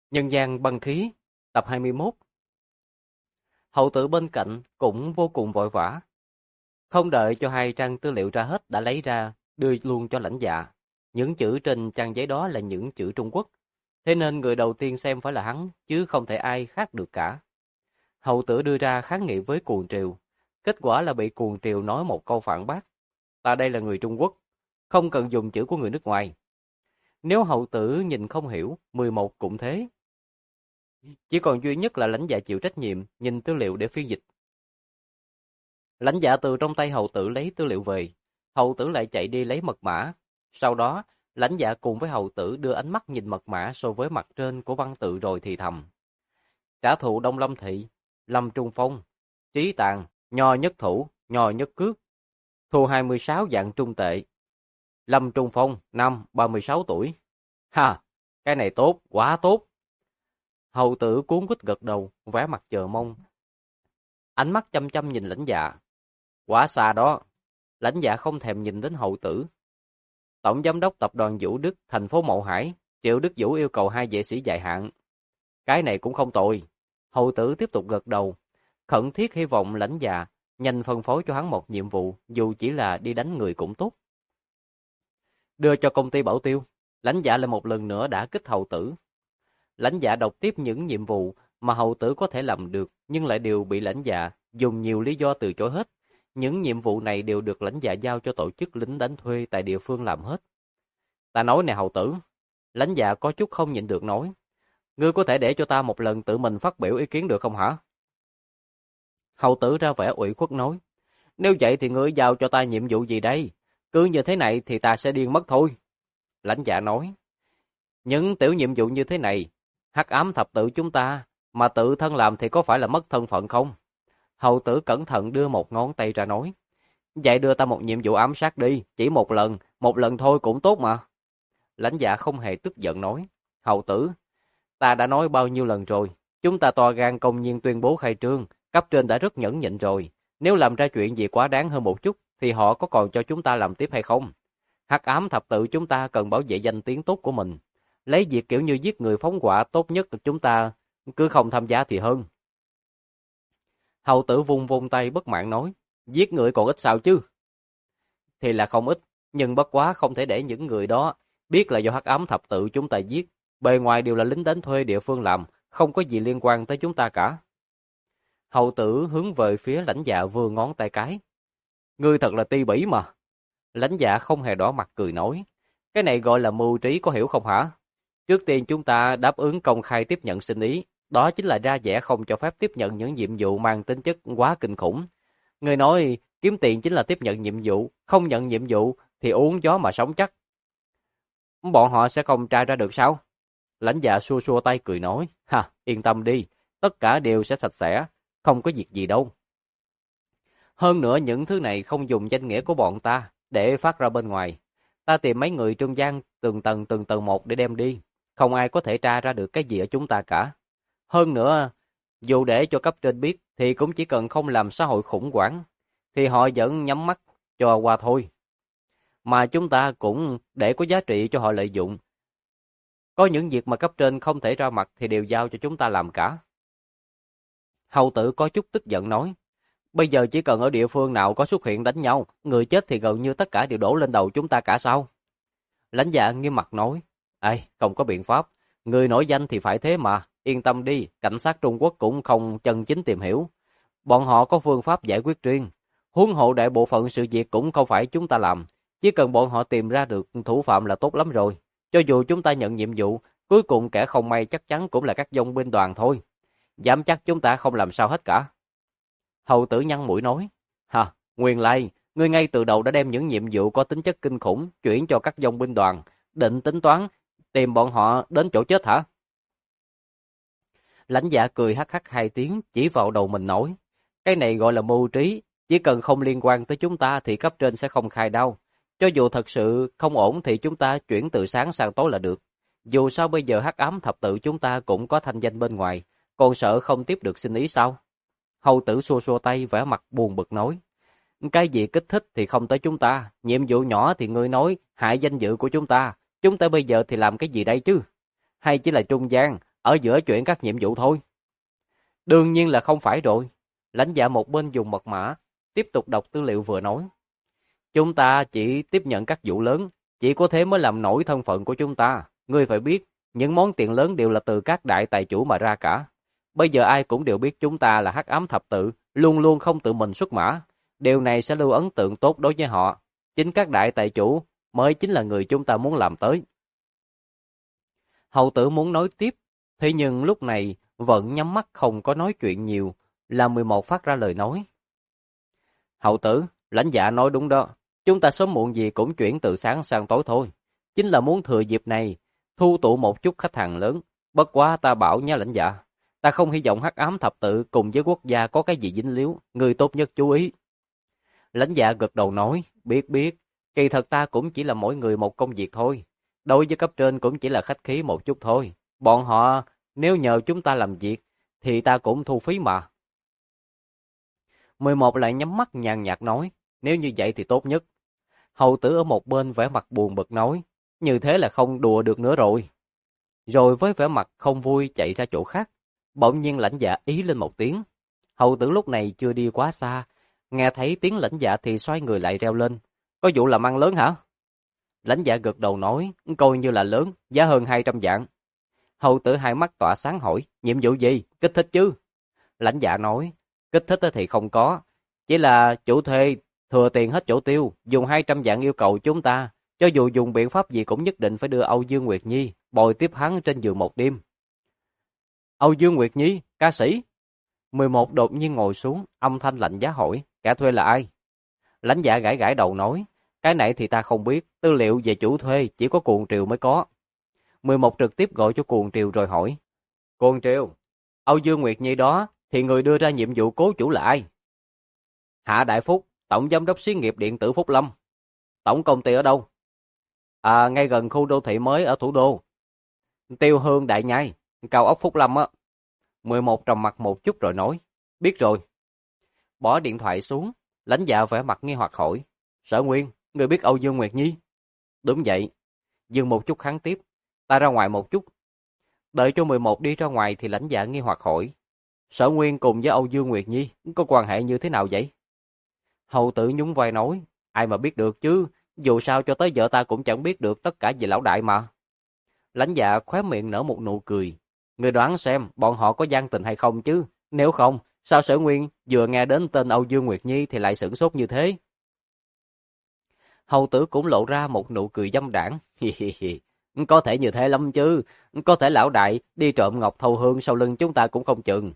Nhân gian băng khí, tập 21. Hậu tử bên cạnh cũng vô cùng vội vã. Không đợi cho 2 trang tư liệu ra hết đã lấy ra, đưa luôn cho lãnh dạ. Những chữ trên trang giấy đó là những chữ Trung Quốc. Thế nên người đầu tiên xem phải là hắn, chứ không thể ai khác được cả. Hậu tử đưa ra kháng nghị với cuồng triều. Kết quả là bị cuồng triều nói một câu phản bác. Ta đây là người Trung Quốc, không cần dùng chữ của người nước ngoài. Nếu hậu tử nhìn không hiểu, 11 cũng thế. Chỉ còn duy nhất là lãnh dạ chịu trách nhiệm, nhìn tư liệu để phiên dịch. Lãnh dạ từ trong tay hầu tử lấy tư liệu về, hầu tử lại chạy đi lấy mật mã. Sau đó, lãnh dạ cùng với hầu tử đưa ánh mắt nhìn mật mã so với mặt trên của văn tự rồi thì thầm. Trả thù Đông Lâm Thị, Lâm Trung Phong, Trí Tàng, Nho Nhất Thủ, Nho Nhất Cước. Thu 26 vạn trung tệ. Lâm Trung Phong, năm 36 tuổi. Ha, cái này tốt, quá tốt. Hầu tử cuốn quýt gật đầu, vẻ mặt chờ mong. Ánh mắt chăm chăm nhìn lãnh dạ. Quá xa đó. Lãnh dạ không thèm nhìn đến hầu tử. Tổng giám đốc tập đoàn Vũ Đức, thành phố Mậu Hải, Triệu Đức Vũ yêu cầu 2 vệ sĩ dài hạn. Cái này cũng không tồi. Hầu tử tiếp tục gật đầu. Khẩn thiết hy vọng lãnh dạ nhanh phân phối cho hắn một nhiệm vụ, dù chỉ là đi đánh người cũng tốt. Đưa cho công ty Bảo Tiêu. Lãnh dạ lại một lần nữa đã kích hầu tử. Lãnh dạ đọc tiếp những nhiệm vụ mà hầu tử có thể làm được, nhưng lại đều bị lãnh dạ dùng nhiều lý do từ chối hết. Những nhiệm vụ này đều được lãnh dạ giao cho tổ chức lính đánh thuê tại địa phương làm hết. Ta nói nè hầu tử, lãnh dạ có chút không nhịn được nói. Ngươi có thể để cho ta một lần tự mình phát biểu ý kiến được không hả? Hầu tử ra vẻ ủy khuất nói. Nếu vậy thì ngươi giao cho ta nhiệm vụ gì đây? Cứ như thế này thì ta sẽ điên mất thôi. Lãnh dạ nói. Những tiểu nhiệm vụ như thế này, hắc ám thập tự chúng ta, mà tự thân làm thì có phải là mất thân phận không? Hầu tử cẩn thận đưa một ngón tay ra nói. Vậy đưa ta một nhiệm vụ ám sát đi, chỉ một lần thôi cũng tốt mà. Lãnh dạ không hề tức giận nói. Hầu tử, ta đã nói bao nhiêu lần rồi, chúng ta to gan công nhiên tuyên bố khai trương, cấp trên đã rất nhẫn nhịn rồi. Nếu làm ra chuyện gì quá đáng hơn một chút, thì họ có còn cho chúng ta làm tiếp hay không? Hắc ám thập tự chúng ta cần bảo vệ danh tiếng tốt của mình. Lấy việc kiểu như giết người phóng hỏa tốt nhất là chúng ta cứ không tham gia thì hơn. Hầu tử vung vung tay bất mãn nói, giết người còn ít sao chứ? Thì là không ít, nhưng bất quá không thể để những người đó biết là do hắc ám thập tự chúng ta giết. Bề ngoài đều là lính đánh thuê địa phương làm, không có gì liên quan tới chúng ta cả. Hầu tử hướng về phía lãnh dạ vừa ngón tay cái. Ngươi thật là ti bỉ mà. Lãnh dạ không hề đỏ mặt cười nói, cái này gọi là mưu trí có hiểu không hả? Trước tiên chúng ta đáp ứng công khai tiếp nhận xin ý, đó chính là ra vẻ không cho phép tiếp nhận những nhiệm vụ mang tính chất quá kinh khủng. Người nói kiếm tiền chính là tiếp nhận nhiệm vụ, không nhận nhiệm vụ thì uống gió mà sống chắc. Bọn họ sẽ không tra ra được sao? Lãnh dạ xua xua tay cười nói, ha, yên tâm đi, tất cả đều sẽ sạch sẽ, không có việc gì đâu. Hơn nữa những thứ này không dùng danh nghĩa của bọn ta để phát ra bên ngoài. Ta tìm mấy người trung gian từng tầng một để đem đi. Không ai có thể tra ra được cái gì ở chúng ta cả. Hơn nữa, dù để cho cấp trên biết thì cũng chỉ cần không làm xã hội khủng hoảng, thì họ vẫn nhắm mắt cho qua thôi. Mà chúng ta cũng để có giá trị cho họ lợi dụng. Có những việc mà cấp trên không thể ra mặt thì đều giao cho chúng ta làm cả. Hầu tử có chút tức giận nói, bây giờ chỉ cần ở địa phương nào có xuất hiện đánh nhau, người chết thì gần như tất cả đều đổ lên đầu chúng ta cả sao? Lãnh dạ nghiêm mặt nói, không có biện pháp, người nổi danh thì phải thế mà, yên tâm đi, cảnh sát Trung Quốc cũng không chân chính tìm hiểu. Bọn họ có phương pháp giải quyết riêng, huống hộ đại bộ phận sự việc cũng không phải chúng ta làm, chỉ cần bọn họ tìm ra được thủ phạm là tốt lắm rồi. Cho dù chúng ta nhận nhiệm vụ, cuối cùng kẻ không may chắc chắn cũng là các dòng binh đoàn thôi. Dám chắc chúng ta không làm sao hết cả. Hầu tử nhăn mũi nói, nguyên lai, ngươi ngay từ đầu đã đem những nhiệm vụ có tính chất kinh khủng chuyển cho các dòng binh đoàn, định tính toán tìm bọn họ đến chỗ chết hả? Lãnh dạ cười hắc hắc 2 tiếng chỉ vào đầu mình nói, cái này gọi là mưu trí, chỉ cần không liên quan tới chúng ta thì cấp trên sẽ không khai đâu. Cho dù thật sự không ổn thì chúng ta chuyển từ sáng sang tối là được. Dù sao bây giờ hắc ám thập tự chúng ta cũng có thanh danh bên ngoài, còn sợ không tiếp được xin ý sao? Hầu tử xua xua tay vẻ mặt buồn bực nói, cái gì kích thích thì không tới chúng ta, nhiệm vụ nhỏ thì ngươi nói hại danh dự của chúng ta bây giờ thì làm cái gì đây chứ? Hay chỉ là trung gian, ở giữa chuyện các nhiệm vụ thôi. Đương nhiên là không phải rồi. Lãnh Dạ một bên dùng mật mã, tiếp tục đọc tư liệu vừa nói. Chúng ta chỉ tiếp nhận các vụ lớn, chỉ có thế mới làm nổi thân phận của chúng ta. Ngươi phải biết, những món tiền lớn đều là từ các đại tài chủ mà ra cả. Bây giờ ai cũng đều biết chúng ta là Hắc Ám Thập Tự, luôn luôn không tự mình xuất mã. Điều này sẽ lưu ấn tượng tốt đối với họ. Chính các đại tài chủ mới chính là người chúng ta muốn làm tới. Hầu tử muốn nói tiếp, thế nhưng lúc này vẫn nhắm mắt không có nói chuyện nhiều, là 11 phát ra lời nói. Hầu tử, Lãnh Dạ nói đúng đó, chúng ta sớm muộn gì cũng chuyển từ sáng sang tối thôi. Chính là muốn thừa dịp này, thu tụ một chút khách hàng lớn. Bất quá ta bảo nha Lãnh Dạ, ta không hy vọng Hắc Ám Thập Tự cùng với quốc gia có cái gì dính líu, người tốt nhất chú ý. Lãnh Dạ gật đầu nói, biết, kỳ thật ta cũng chỉ là mỗi người một công việc thôi. Đối với cấp trên cũng chỉ là khách khí một chút thôi. Bọn họ nếu nhờ chúng ta làm việc, thì ta cũng thu phí mà. 11 lại nhắm mắt nhàn nhạt nói, nếu như vậy thì tốt nhất. Hầu tử ở một bên vẻ mặt buồn bực nói, như thế là không đùa được nữa rồi. Rồi với vẻ mặt không vui chạy ra chỗ khác, bỗng nhiên Lãnh Dạ ý lên một tiếng. Hầu tử lúc này chưa đi quá xa, nghe thấy tiếng Lãnh Dạ thì xoay người lại reo lên, có vụ làm ăn lớn hả? Lãnh Dạ gật đầu nói, coi như là lớn, giá hơn 200 vạn. Hầu tử hai mắt tỏa sáng hỏi, nhiệm vụ gì, kích thích chứ? Lãnh Dạ nói, kích thích thì không có, chỉ là chủ thuê thừa tiền hết chỗ tiêu, dùng 200 vạn yêu cầu chúng ta, cho dù dùng biện pháp gì cũng nhất định phải đưa Âu Dương Nguyệt Nhi bồi tiếp hắn trên giường một đêm. Âu Dương Nguyệt Nhi, ca sĩ. 11 đột nhiên ngồi xuống, âm thanh lạnh giá hỏi, kẻ thuê là ai? Lãnh Dạ gãi gãi đầu nói, cái này thì ta không biết, tư liệu về chủ thuê chỉ có Cuồng Triều mới có. 11 trực tiếp gọi cho Cuồng Triều rồi hỏi, Cuồng Triều, Âu Dương Nguyệt Nhi đó thì người đưa ra nhiệm vụ cố chủ là ai? Hạ Đại Phúc, tổng giám đốc xí nghiệp điện tử Phúc Lâm. Tổng công ty ở đâu? À, ngay gần khu đô thị mới ở thủ đô. Tiêu Hương Đại Nhai, cao ốc Phúc Lâm á. 11 trầm mặt một chút rồi nói, biết rồi. Bỏ điện thoại xuống, Lãnh Dạ vẻ mặt nghi hoặc hỏi, Sở Nguyên, người biết Âu Dương Nguyệt Nhi? Đúng vậy. Dừng một chút hắn tiếp, ta ra ngoài một chút. Đợi cho 11 đi ra ngoài thì Lãnh Dạ nghi hoặc hỏi, Sở Nguyên cùng với Âu Dương Nguyệt Nhi có quan hệ như thế nào vậy? Hầu tử nhún vai nói, ai mà biết được chứ, dù sao cho tới giờ ta cũng chẳng biết được tất cả về lão đại mà. Lãnh Dạ khóe miệng nở một nụ cười, người đoán xem bọn họ có gian tình hay không chứ, nếu không, sao Sở Nguyên vừa nghe đến tên Âu Dương Nguyệt Nhi thì lại sửng sốt như thế? Hầu tử cũng lộ ra một nụ cười dâm đãng, có thể như thế lắm chứ, có thể lão đại đi trộm ngọc thâu hương sau lưng chúng ta cũng không chừng.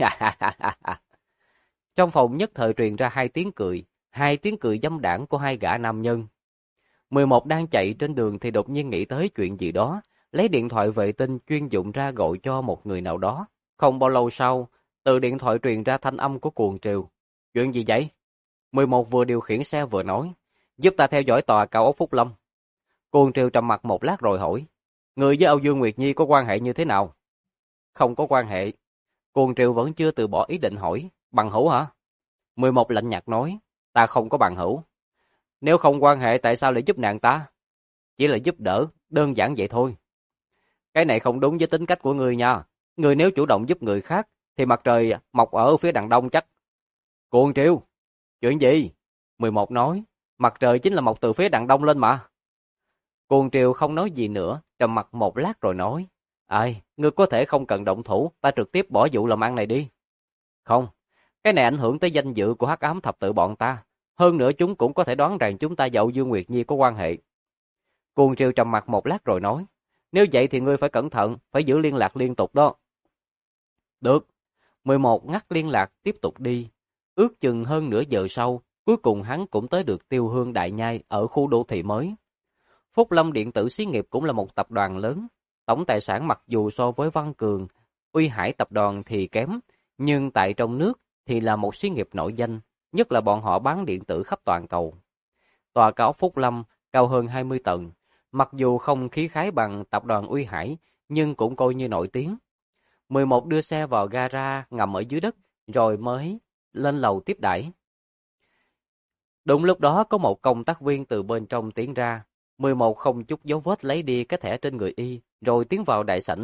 Trong phòng nhất thời truyền ra hai tiếng cười dâm đãng của hai gã nam nhân. 11 đang chạy trên đường thì đột nhiên nghĩ tới chuyện gì đó, lấy điện thoại vệ tinh chuyên dụng ra gọi cho một người nào đó. Không bao lâu sau, từ điện thoại truyền ra thanh âm của Cuồng Triều. Chuyện gì vậy? 11 vừa điều khiển xe vừa nói, giúp ta theo dõi tòa cao ốc Phúc Lâm. Cuồng Triều trầm mặt một lát rồi hỏi, người với Âu Dương Nguyệt Nhi có quan hệ như thế nào? Không có quan hệ. Cuồng Triều vẫn chưa từ bỏ ý định hỏi, bằng hữu hả? 11 lạnh nhạt nói, ta không có bằng hữu. Nếu không quan hệ tại sao lại giúp nàng ta? Chỉ là giúp đỡ, đơn giản vậy thôi. Cái này không đúng với tính cách của ngươi nha. Ngươi nếu chủ động giúp người khác, thì mặt trời mọc ở phía đằng đông chắc. Cuồng Triều, chuyện gì? 11 nói, mặt trời chính là mọc từ phía đằng đông lên mà. Cuồng Triều không nói gì nữa, trầm mặt một lát rồi nói, ai, ngươi có thể không cần động thủ, ta trực tiếp bỏ vụ làm ăn này đi. Không, cái này ảnh hưởng tới danh dự của Hắc Ám Thập Tự bọn ta. Hơn nữa chúng cũng có thể đoán rằng chúng ta và Âu Dương Nguyệt Nhi có quan hệ. Cuồng Triều trầm mặt một lát rồi nói, nếu vậy thì ngươi phải cẩn thận, phải giữ liên lạc liên tục đó. Được. 11 ngắt liên lạc tiếp tục đi. Ước chừng hơn nửa giờ sau, cuối cùng hắn cũng tới được Tiêu Hương Đại Nhai ở khu đô thị mới. Phúc Lâm Điện tử xí nghiệp cũng là một tập đoàn lớn. Tổng tài sản mặc dù so với Văn Cường, Uy Hải tập đoàn thì kém, nhưng tại trong nước thì là một xí nghiệp nổi danh, nhất là bọn họ bán điện tử khắp toàn cầu. Tòa cao ốc Phúc Lâm cao hơn 20 tầng, mặc dù không khí khái bằng tập đoàn Uy Hải, nhưng cũng coi như nổi tiếng. 11 đưa xe vào gara ngầm ở dưới đất, rồi mới lên lầu tiếp đãi. Đúng lúc đó có một công tác viên từ bên trong tiến ra. 11 không chút dấu vết lấy đi cái thẻ trên người y, rồi tiến vào đại sảnh,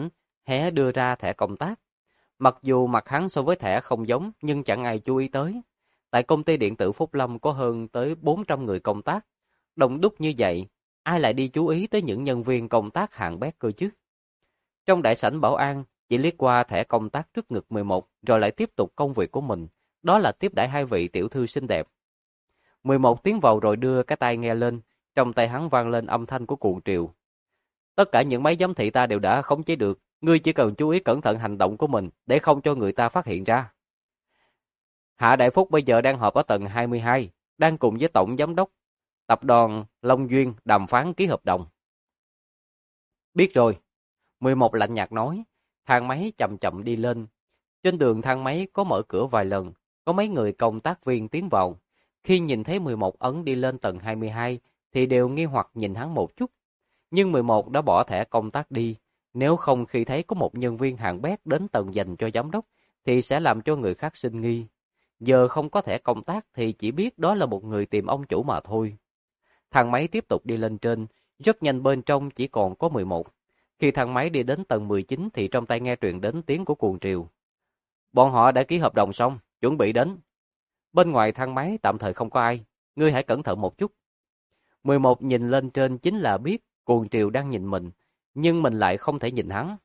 hé đưa ra thẻ công tác. Mặc dù mặt hắn so với thẻ không giống nhưng chẳng ai chú ý tới. Tại công ty điện tử Phúc Lâm có hơn tới 400 người công tác. Đông đúc như vậy, ai lại đi chú ý tới những nhân viên công tác hạng bét cơ chứ? Trong đại sảnh bảo an, chỉ liếc qua thẻ công tác trước ngực 11 rồi lại tiếp tục công việc của mình. Đó là tiếp đãi hai vị tiểu thư xinh đẹp. 11 tiến vào rồi đưa cái tai nghe lên, trong tay hắn vang lên âm thanh của cuồng triều. Tất cả những máy giám thị ta đều đã khống chế được, ngươi chỉ cần chú ý cẩn thận hành động của mình để không cho người ta phát hiện ra. Hạ Đại Phúc bây giờ đang họp ở tầng 22, đang cùng với tổng giám đốc tập đoàn Long Duyên đàm phán ký hợp đồng. Biết rồi, 11 lạnh nhạt nói, thang máy chậm chậm đi lên. Trên đường thang máy có mở cửa vài lần, có mấy người công tác viên tiến vào. Khi nhìn thấy 11 ấn đi lên tầng 22 thì đều nghi hoặc nhìn hắn một chút. Nhưng 11 đã bỏ thẻ công tác đi, nếu không khi thấy có một nhân viên hạng bét đến tầng dành cho giám đốc thì sẽ làm cho người khác sinh nghi. Giờ không có thẻ công tác thì chỉ biết đó là một người tìm ông chủ mà thôi. Thang máy tiếp tục đi lên trên, rất nhanh bên trong chỉ còn có 11. Khi thang máy đi đến tầng 19 thì trong tai nghe truyền đến tiếng của cuồng triều. Bọn họ đã ký hợp đồng xong, chuẩn bị đến. Bên ngoài thang máy tạm thời không có ai, ngươi hãy cẩn thận một chút. 11 nhìn lên trên chính là biết cuồng triều đang nhìn mình, nhưng mình lại không thể nhìn hắn.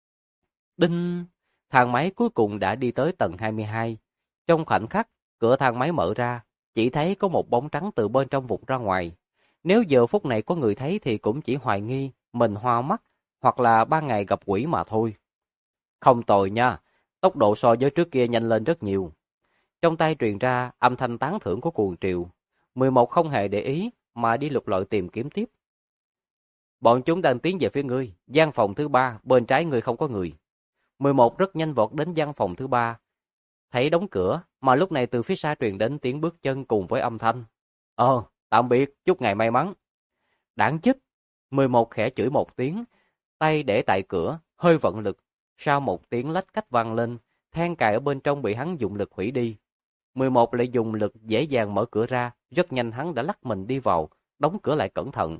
Đinh! Thang máy cuối cùng đã đi tới tầng 22. Trong khoảnh khắc, cửa thang máy mở ra, chỉ thấy có một bóng trắng từ bên trong vụt ra ngoài. Nếu giờ phút này có người thấy thì cũng chỉ hoài nghi mình hoa mắt hoặc là ban ngày gặp quỷ mà thôi. Không tồi nha, tốc độ so với trước kia nhanh lên rất nhiều. Trong tay truyền ra âm thanh tán thưởng của cuồng triều. 11 không hề để ý mà đi lục lọi tìm kiếm tiếp. Bọn chúng đang tiến về phía ngươi, gian phòng thứ 3, bên trái ngươi không có người. 11 rất nhanh vọt đến gian phòng thứ 3. Thấy đóng cửa, mà lúc này từ phía xa truyền đến tiếng bước chân cùng với âm thanh. Tạm biệt, chúc ngày may mắn. Đáng chết! 11 khẽ chửi một tiếng, tay để tại cửa, hơi vận lực. Sau một tiếng lách cách vang lên, then cài ở bên trong bị hắn dùng lực hủy đi. 11 lại dùng lực dễ dàng mở cửa ra, rất nhanh hắn đã lắc mình đi vào, đóng cửa lại cẩn thận.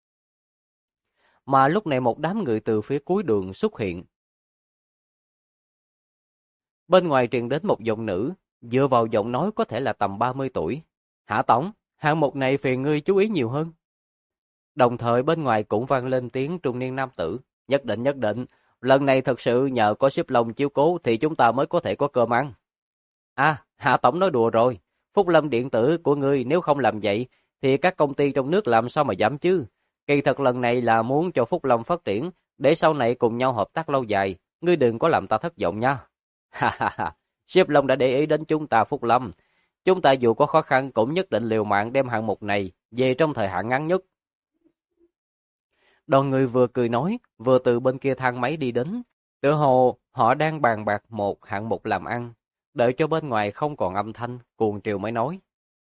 Mà lúc này một đám người từ phía cuối đường xuất hiện. Bên ngoài truyền đến một giọng nữ, dựa vào giọng nói có thể là tầm 30 tuổi. Hạ tổng, hạng mục này phiền ngươi chú ý nhiều hơn. Đồng thời bên ngoài cũng vang lên tiếng trung niên nam tử. Nhất định, lần này thật sự nhờ có ship Long chiếu cố thì chúng ta mới có thể có cơm ăn. Hạ tổng nói đùa rồi. Phúc Lâm điện tử của ngươi nếu không làm vậy thì các công ty trong nước làm sao mà dám chứ. Kỳ thật lần này là muốn cho Phúc Lâm phát triển để sau này cùng nhau hợp tác lâu dài. Ngươi đừng có làm ta thất vọng nha. Ship Long đã để ý đến chúng ta Phúc Lâm. Chúng ta dù có khó khăn cũng nhất định liều mạng đem hạng mục này về trong thời hạn ngắn nhất. Đoàn người vừa cười nói, vừa từ bên kia thang máy đi đến. Tựa hồ họ đang bàn bạc một hạng mục làm ăn. Đợi cho bên ngoài không còn âm thanh, cuồng triều mới nói.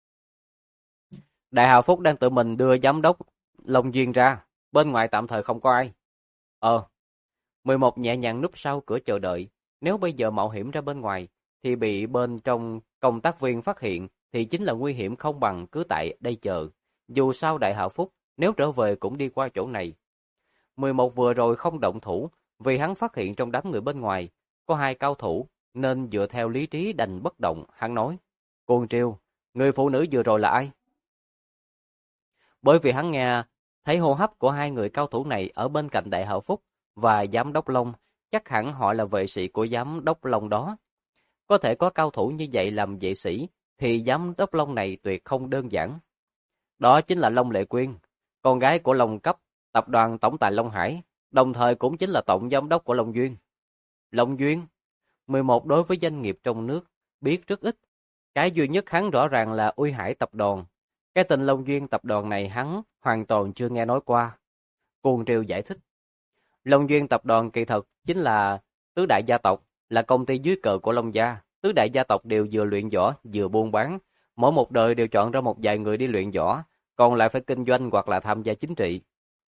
Đại Hào Phúc đang tự mình đưa giám đốc Long Duyên ra, bên ngoài tạm thời không có ai. 11 nhẹ nhàng núp sau cửa chờ đợi. Nếu bây giờ mạo hiểm ra bên ngoài, thì bị bên trong công tác viên phát hiện, thì chính là nguy hiểm không bằng cứ tại đây chờ. Dù sao Đại Hào Phúc, nếu trở về cũng đi qua chỗ này. 11 vừa rồi không động thủ, vì hắn phát hiện trong đám người bên ngoài, có hai cao thủ, nên dựa theo lý trí đành bất động, hắn nói. Cuồng triều, người phụ nữ vừa rồi là ai? Bởi vì hắn nghe thấy hô hấp của hai người cao thủ này ở bên cạnh Đại Hào Phúc và Giám đốc Long, chắc hẳn họ là vệ sĩ của Giám đốc Long đó. Có thể có cao thủ như vậy làm vệ sĩ, thì Giám đốc Long này tuyệt không đơn giản. Đó chính là Long Lệ Quyên, con gái của Long Cấp, tập đoàn tổng tài Long Hải, đồng thời cũng chính là tổng giám đốc của Long Duyên. Long Duyên, 11 đối với doanh nghiệp trong nước, biết rất ít. Cái duy nhất hắn rõ ràng là Uy Hải tập đoàn. Cái tên Long Duyên tập đoàn này hắn hoàn toàn chưa nghe nói qua. Cuồng triều giải thích. Long Duyên tập đoàn kỳ thật chính là tứ đại gia tộc, là công ty dưới cờ của Long gia. Tứ đại gia tộc đều vừa luyện võ, vừa buôn bán. Mỗi một đời đều chọn ra một vài người đi luyện võ, còn lại phải kinh doanh hoặc là tham gia chính trị.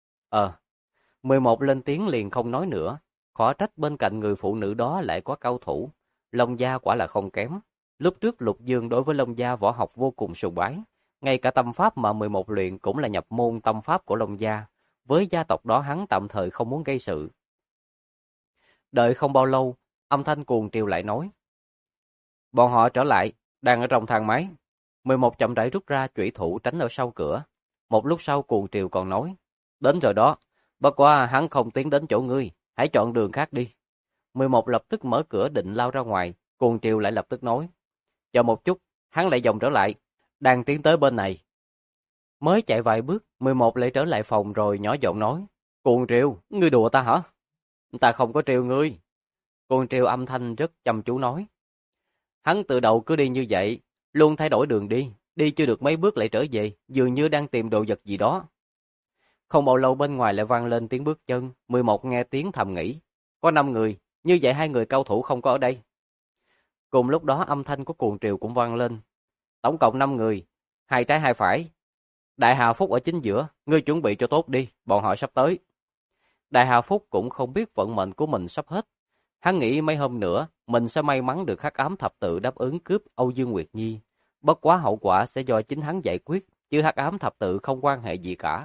11 lên tiếng liền không nói nữa. Khó trách bên cạnh người phụ nữ đó lại có cao thủ. Long gia quả là không kém. Lúc trước Lục Dương đối với Long gia võ học vô cùng sùng bái. Ngay cả tâm pháp mà 11 luyện cũng là nhập môn tâm pháp của Long gia. Với gia tộc đó hắn tạm thời không muốn gây sự. Đợi không bao lâu, âm thanh cuồng triều lại nói. Bọn họ trở lại, đang ở trong thang máy. 11 chậm rãi rút ra chủy thủ tránh ở sau cửa. Một lúc sau cuồng triều còn nói. Đến rồi đó, bất quá hắn không tiến đến chỗ ngươi, hãy chọn đường khác đi. 11 lập tức mở cửa định lao ra ngoài, cuồng triều lại lập tức nói. Chờ một chút, hắn lại vòng trở lại, đang tiến tới bên này. Mới chạy vài bước, 11 lại trở lại phòng rồi nhỏ giọng nói. Cuồng triều, ngươi đùa ta hả? Ta không có triều ngươi. Cuồng triều âm thanh rất chăm chú nói. Hắn từ đầu cứ đi như vậy, luôn thay đổi đường đi, đi chưa được mấy bước lại trở về, dường như đang tìm đồ vật gì đó. Không bao lâu bên ngoài lại vang lên tiếng bước chân, 11 nghe tiếng thầm nghĩ. Có 5 người, như vậy 2 người cao thủ không có ở đây. Cùng lúc đó âm thanh của cuồng triều cũng vang lên. Tổng cộng 5 người, 2 trái 2 phải. Đại Hà Phúc ở chính giữa, ngươi chuẩn bị cho tốt đi, bọn họ sắp tới. Đại Hà Phúc cũng không biết vận mệnh của mình sắp hết. Hắn nghĩ mấy hôm nữa, mình sẽ may mắn được Hắc Ám Thập Tự đáp ứng cướp Âu Dương Nguyệt Nhi. Bất quá hậu quả sẽ do chính hắn giải quyết, chứ Hắc Ám Thập Tự không quan hệ gì cả.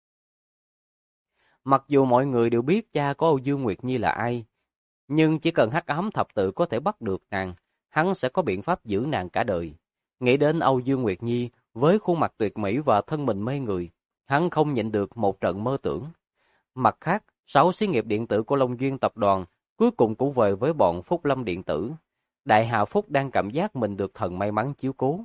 Mặc dù mọi người đều biết cha của Âu Dương Nguyệt Nhi là ai, nhưng chỉ cần Hắc Ám Thập Tự có thể bắt được nàng, hắn sẽ có biện pháp giữ nàng cả đời. Nghĩ đến Âu Dương Nguyệt Nhi với khuôn mặt tuyệt mỹ và thân mình mê người, hắn không nhịn được một trận mơ tưởng. Mặt khác, 6 xí nghiệp điện tử của Long Duyên tập đoàn cuối cùng cũng về với bọn Phúc Lâm điện tử. Đại Hà Phúc đang cảm giác mình được thần may mắn chiếu cố.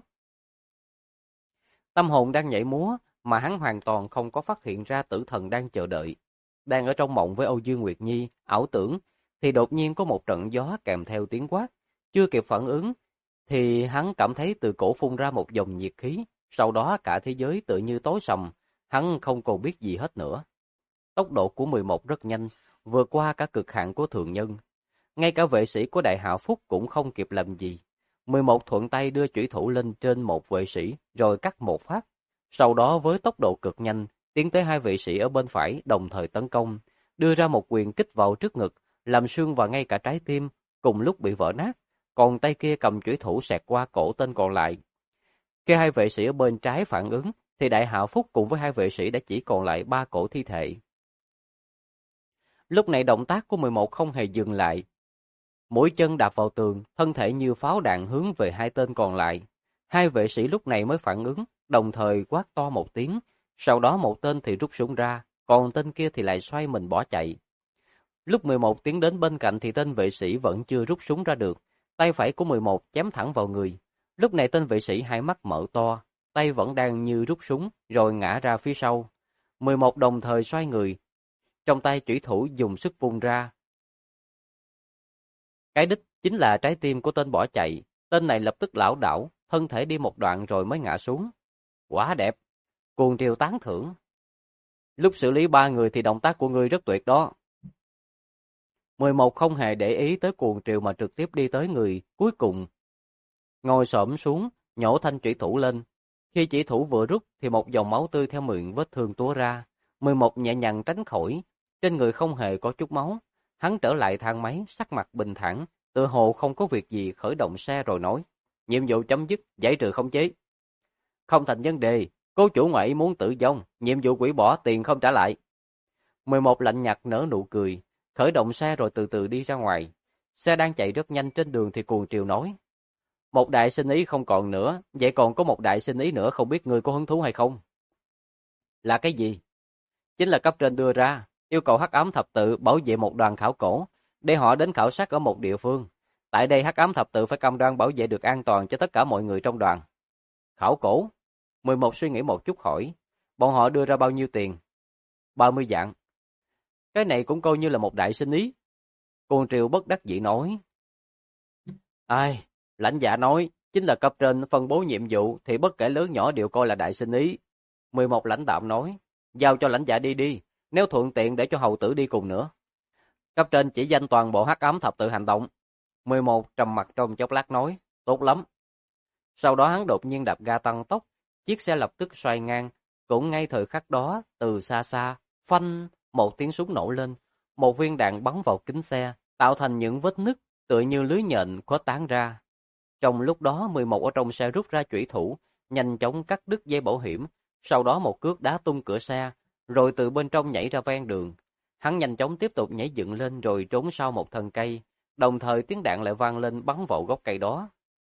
Tâm hồn đang nhảy múa mà hắn hoàn toàn không có phát hiện ra tử thần đang chờ đợi. Đang ở trong mộng với Âu Dương Nguyệt Nhi, ảo tưởng, thì đột nhiên có một trận gió kèm theo tiếng quát. Chưa kịp phản ứng, thì hắn cảm thấy từ cổ phun ra một dòng nhiệt khí. Sau đó cả thế giới tự như tối sầm, hắn không còn biết gì hết nữa. Tốc độ của 11 rất nhanh, vượt qua cả cực hạn của thường nhân. Ngay cả vệ sĩ của Đại Hạ Phúc cũng không kịp làm gì. 11 thuận tay đưa chủy thủ lên trên một vệ sĩ, rồi cắt một phát. Sau đó với tốc độ cực nhanh, tiến tới 2 vệ sĩ ở bên phải đồng thời tấn công, đưa ra một quyền kích vào trước ngực, làm xương và ngay cả trái tim, cùng lúc bị vỡ nát. Còn tay kia cầm chủy thủ xẹt qua cổ tên còn lại. Khi 2 vệ sĩ ở bên trái phản ứng, thì Đại Hạ Phúc cùng với 2 vệ sĩ đã chỉ còn lại 3 cổ thi thể. Lúc này động tác của 11 không hề dừng lại. Mũi chân đạp vào tường, thân thể như pháo đạn hướng về 2 tên còn lại. 2 vệ sĩ lúc này mới phản ứng, đồng thời quát to một tiếng. Sau đó một tên thì rút súng ra, còn tên kia thì lại xoay mình bỏ chạy. Lúc 11 tiến đến bên cạnh thì tên vệ sĩ vẫn chưa rút súng ra được. Tay phải của 11 chém thẳng vào người. Lúc này tên vệ sĩ hai mắt mở to, tay vẫn đang như rút súng, rồi ngã ra phía sau. 11 đồng thời xoay người. Trong tay chủy thủ dùng sức vung ra. Cái đích chính là trái tim của tên bỏ chạy. Tên này lập tức lảo đảo, thân thể đi một đoạn rồi mới ngã xuống. Quá đẹp! Cuồng triều tán thưởng. Lúc xử lý 3 người thì động tác của ngươi rất tuyệt đó. 11 không hề để ý tới cuồng triều mà trực tiếp đi tới người cuối cùng. Ngồi xổm xuống, nhổ thanh chủy thủ lên. Khi chủy thủ vừa rút thì một dòng máu tươi theo miệng vết thương túa ra. 11 nhẹ nhàng tránh khỏi, trên người không hề có chút máu. Hắn trở lại thang máy, sắc mặt bình thản, tựa hồ không có việc gì, khởi động xe rồi nói. Nhiệm vụ chấm dứt, giải trừ khống chế. Không thành vấn đề, cô chủ ngoại muốn tử vong, nhiệm vụ hủy bỏ, tiền không trả lại. 11 lạnh nhạt nở nụ cười, khởi động xe rồi từ từ đi ra ngoài. Xe đang chạy rất nhanh trên đường thì cuồng triều nói. Một đại sinh ý không còn nữa, vậy còn có một đại sinh ý nữa không biết ngươi có hứng thú hay không? Là cái gì? Chính là cấp trên đưa ra, yêu cầu Hắc Ám Thập Tự bảo vệ một đoàn khảo cổ, để họ đến khảo sát ở một địa phương. Tại đây Hắc Ám Thập Tự phải cam đoan bảo vệ được an toàn cho tất cả mọi người trong đoàn. Khảo cổ? 11 suy nghĩ một chút hỏi, bọn họ đưa ra bao nhiêu tiền? 30 vạn. Cái này cũng coi như là một đại sinh ý. Cuồng triều bất đắc dĩ nói. Ai, lãnh dạ nói, chính là cấp trên phân bố nhiệm vụ thì bất kể lớn nhỏ đều coi là đại sinh ý. 11 lãnh đạm nói, giao cho lãnh dạ đi đi, nếu thuận tiện để cho hầu tử đi cùng nữa. Cấp trên chỉ danh toàn bộ Hắc Ám Thập Tự hành động. 11 trầm mặt trong chốc lát nói, tốt lắm. Sau đó hắn đột nhiên đạp ga tăng tốc, chiếc xe lập tức xoay ngang, cũng ngay thời khắc đó, từ xa xa, phanh, một tiếng súng nổ lên, một viên đạn bắn vào kính xe, tạo thành những vết nứt, tựa như lưới nhện có tán ra. Trong lúc đó 11 ở trong xe rút ra chủy thủ, nhanh chóng cắt đứt dây bảo hiểm, sau đó một cước đá tung cửa xe, rồi từ bên trong nhảy ra ven đường. Hắn nhanh chóng tiếp tục nhảy dựng lên rồi trốn sau một thân cây, đồng thời tiếng đạn lại vang lên bắn vào gốc cây đó.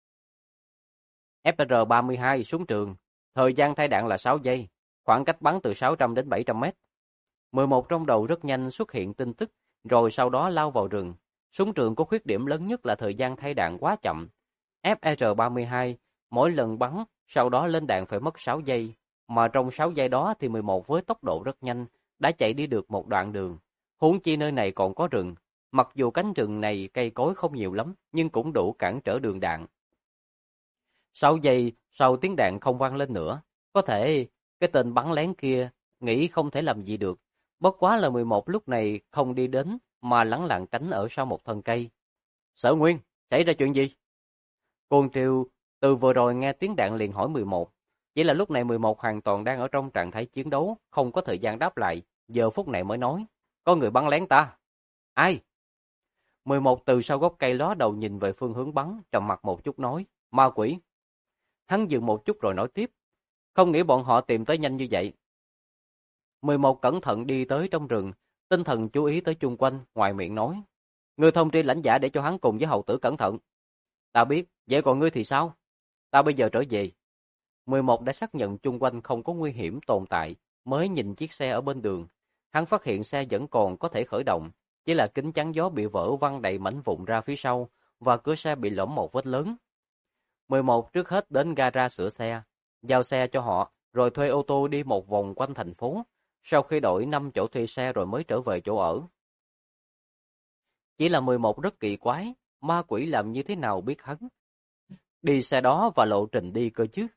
FR-32 súng trường, thời gian thay đạn là 6 giây, khoảng cách bắn từ 600 đến 700 mét. 11 trong đầu rất nhanh xuất hiện tin tức, rồi sau đó lao vào rừng. Súng trường có khuyết điểm lớn nhất là thời gian thay đạn quá chậm. FR-32 mỗi lần bắn, sau đó lên đạn phải mất 6 giây, mà trong 6 giây đó thì 11 với tốc độ rất nhanh, đã chạy đi được một đoạn đường. Huống chi nơi này còn có rừng, mặc dù cánh rừng này cây cối không nhiều lắm, nhưng cũng đủ cản trở đường đạn. 6 giây sau tiếng đạn không vang lên nữa, có thể cái tên bắn lén kia nghĩ không thể làm gì được. Bất quá là 11 lúc này không đi đến mà lẳng lặng tránh ở sau một thân cây. Sở Nguyên, xảy ra chuyện gì? Côn Triều từ vừa rồi nghe tiếng đạn liền hỏi 11. Chỉ là lúc này 11 hoàn toàn đang ở trong trạng thái chiến đấu, không có thời gian đáp lại, giờ phút này mới nói. Có người bắn lén ta. Ai? 11 từ sau gốc cây ló đầu nhìn về phương hướng bắn, trầm mặt một chút nói. Ma quỷ. Hắn dừng một chút rồi nói tiếp. Không nghĩ bọn họ tìm tới nhanh như vậy. 11 cẩn thận đi tới trong rừng, tinh thần chú ý tới chung quanh, ngoài miệng nói. Ngươi thông tri lãnh giả để cho hắn cùng với hầu tử cẩn thận. Ta biết, vậy còn ngươi thì sao? Ta bây giờ trở về. 11 đã xác nhận chung quanh không có nguy hiểm tồn tại, mới nhìn chiếc xe ở bên đường. Hắn phát hiện xe vẫn còn có thể khởi động, chỉ là kính chắn gió bị vỡ văng đầy mảnh vụn ra phía sau, và cửa xe bị lõm một vết lớn. 11 trước hết đến gara sửa xe, giao xe cho họ, rồi thuê ô tô đi một vòng quanh thành phố. Sau khi đổi 5 chỗ thuê xe rồi mới trở về chỗ ở. Chỉ là 11 rất kỳ quái, ma quỷ làm như thế nào biết hắn đi xe đó và lộ trình đi cơ chứ.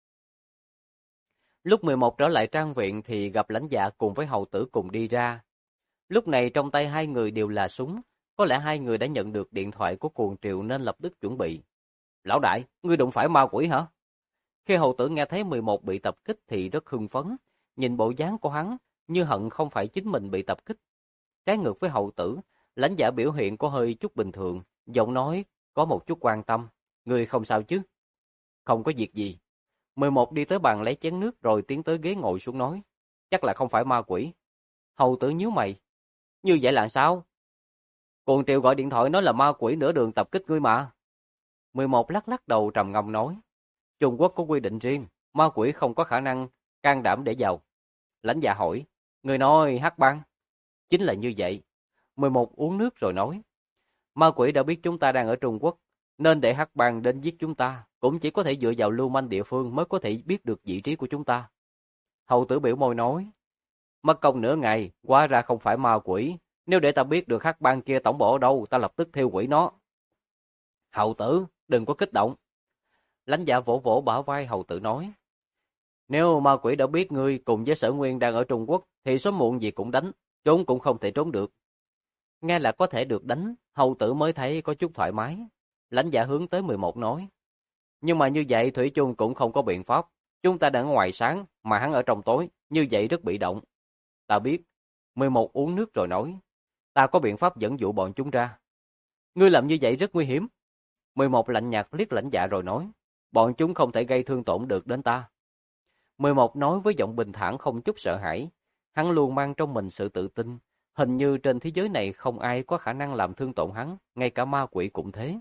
Lúc 11 trở lại trang viện thì gặp lãnh dạ cùng với hầu tử cùng đi ra. Lúc này trong tay hai người đều là súng, có lẽ hai người đã nhận được điện thoại của Cuồng Triều nên lập tức chuẩn bị. Lão đại, ngươi đụng phải ma quỷ hả? Khi hầu tử nghe thấy 11 bị tập kích thì rất hưng phấn, nhìn bộ dáng của hắn như hận không phải chính mình bị tập kích. Trái ngược với hầu tử, lãnh dạ biểu hiện có hơi chút bình thường, giọng nói có một chút quan tâm. Ngươi không sao chứ? Không có việc gì. 11 đi tới bàn lấy chén nước rồi tiến tới ghế ngồi xuống nói. Chắc là không phải ma quỷ. Hầu tử nhíu mày. Như vậy là sao? Cuồng Triều gọi điện thoại nói là ma quỷ nửa đường tập kích ngươi mà. 11 lắc lắc đầu trầm ngâm nói. Trung Quốc có quy định riêng, ma quỷ không có khả năng can đảm để vào. Lãnh dạ hỏi. Người nói hắc băng. Chính là như vậy. 11 uống nước rồi nói. Ma quỷ đã biết chúng ta đang ở Trung Quốc, nên để hắc bang đến giết chúng ta, cũng chỉ có thể dựa vào lưu manh địa phương mới có thể biết được vị trí của chúng ta. Hầu tử biểu môi nói, mất công nửa ngày, hóa ra không phải ma quỷ, nếu để ta biết được hắc bang kia tổng bộ ở đâu, ta lập tức thiêu quỷ nó. Hầu tử, đừng có kích động. Lãnh dạ vỗ vỗ bả vai hầu tử nói, nếu ma quỷ đã biết ngươi cùng với Sở Nguyên đang ở Trung Quốc, thì sớm muộn gì cũng đánh, trốn cũng không thể trốn được. Nghe là có thể được đánh, hầu tử mới thấy có chút thoải mái. Lãnh dạ hướng tới 11 nói. Nhưng mà như vậy Thủy chung cũng không có biện pháp. Chúng ta đang ở ngoài sáng, mà hắn ở trong tối, như vậy rất bị động. Ta biết. 11 uống nước rồi nói. Ta có biện pháp dẫn dụ bọn chúng ra. Ngươi làm như vậy rất nguy hiểm. 11 lạnh nhạt liếc lãnh dạ rồi nói. Bọn chúng không thể gây thương tổn được đến ta. 11 nói với giọng bình thản không chút sợ hãi. Hắn luôn mang trong mình sự tự tin. Hình như trên thế giới này không ai có khả năng làm thương tổn hắn, ngay cả ma quỷ cũng thế.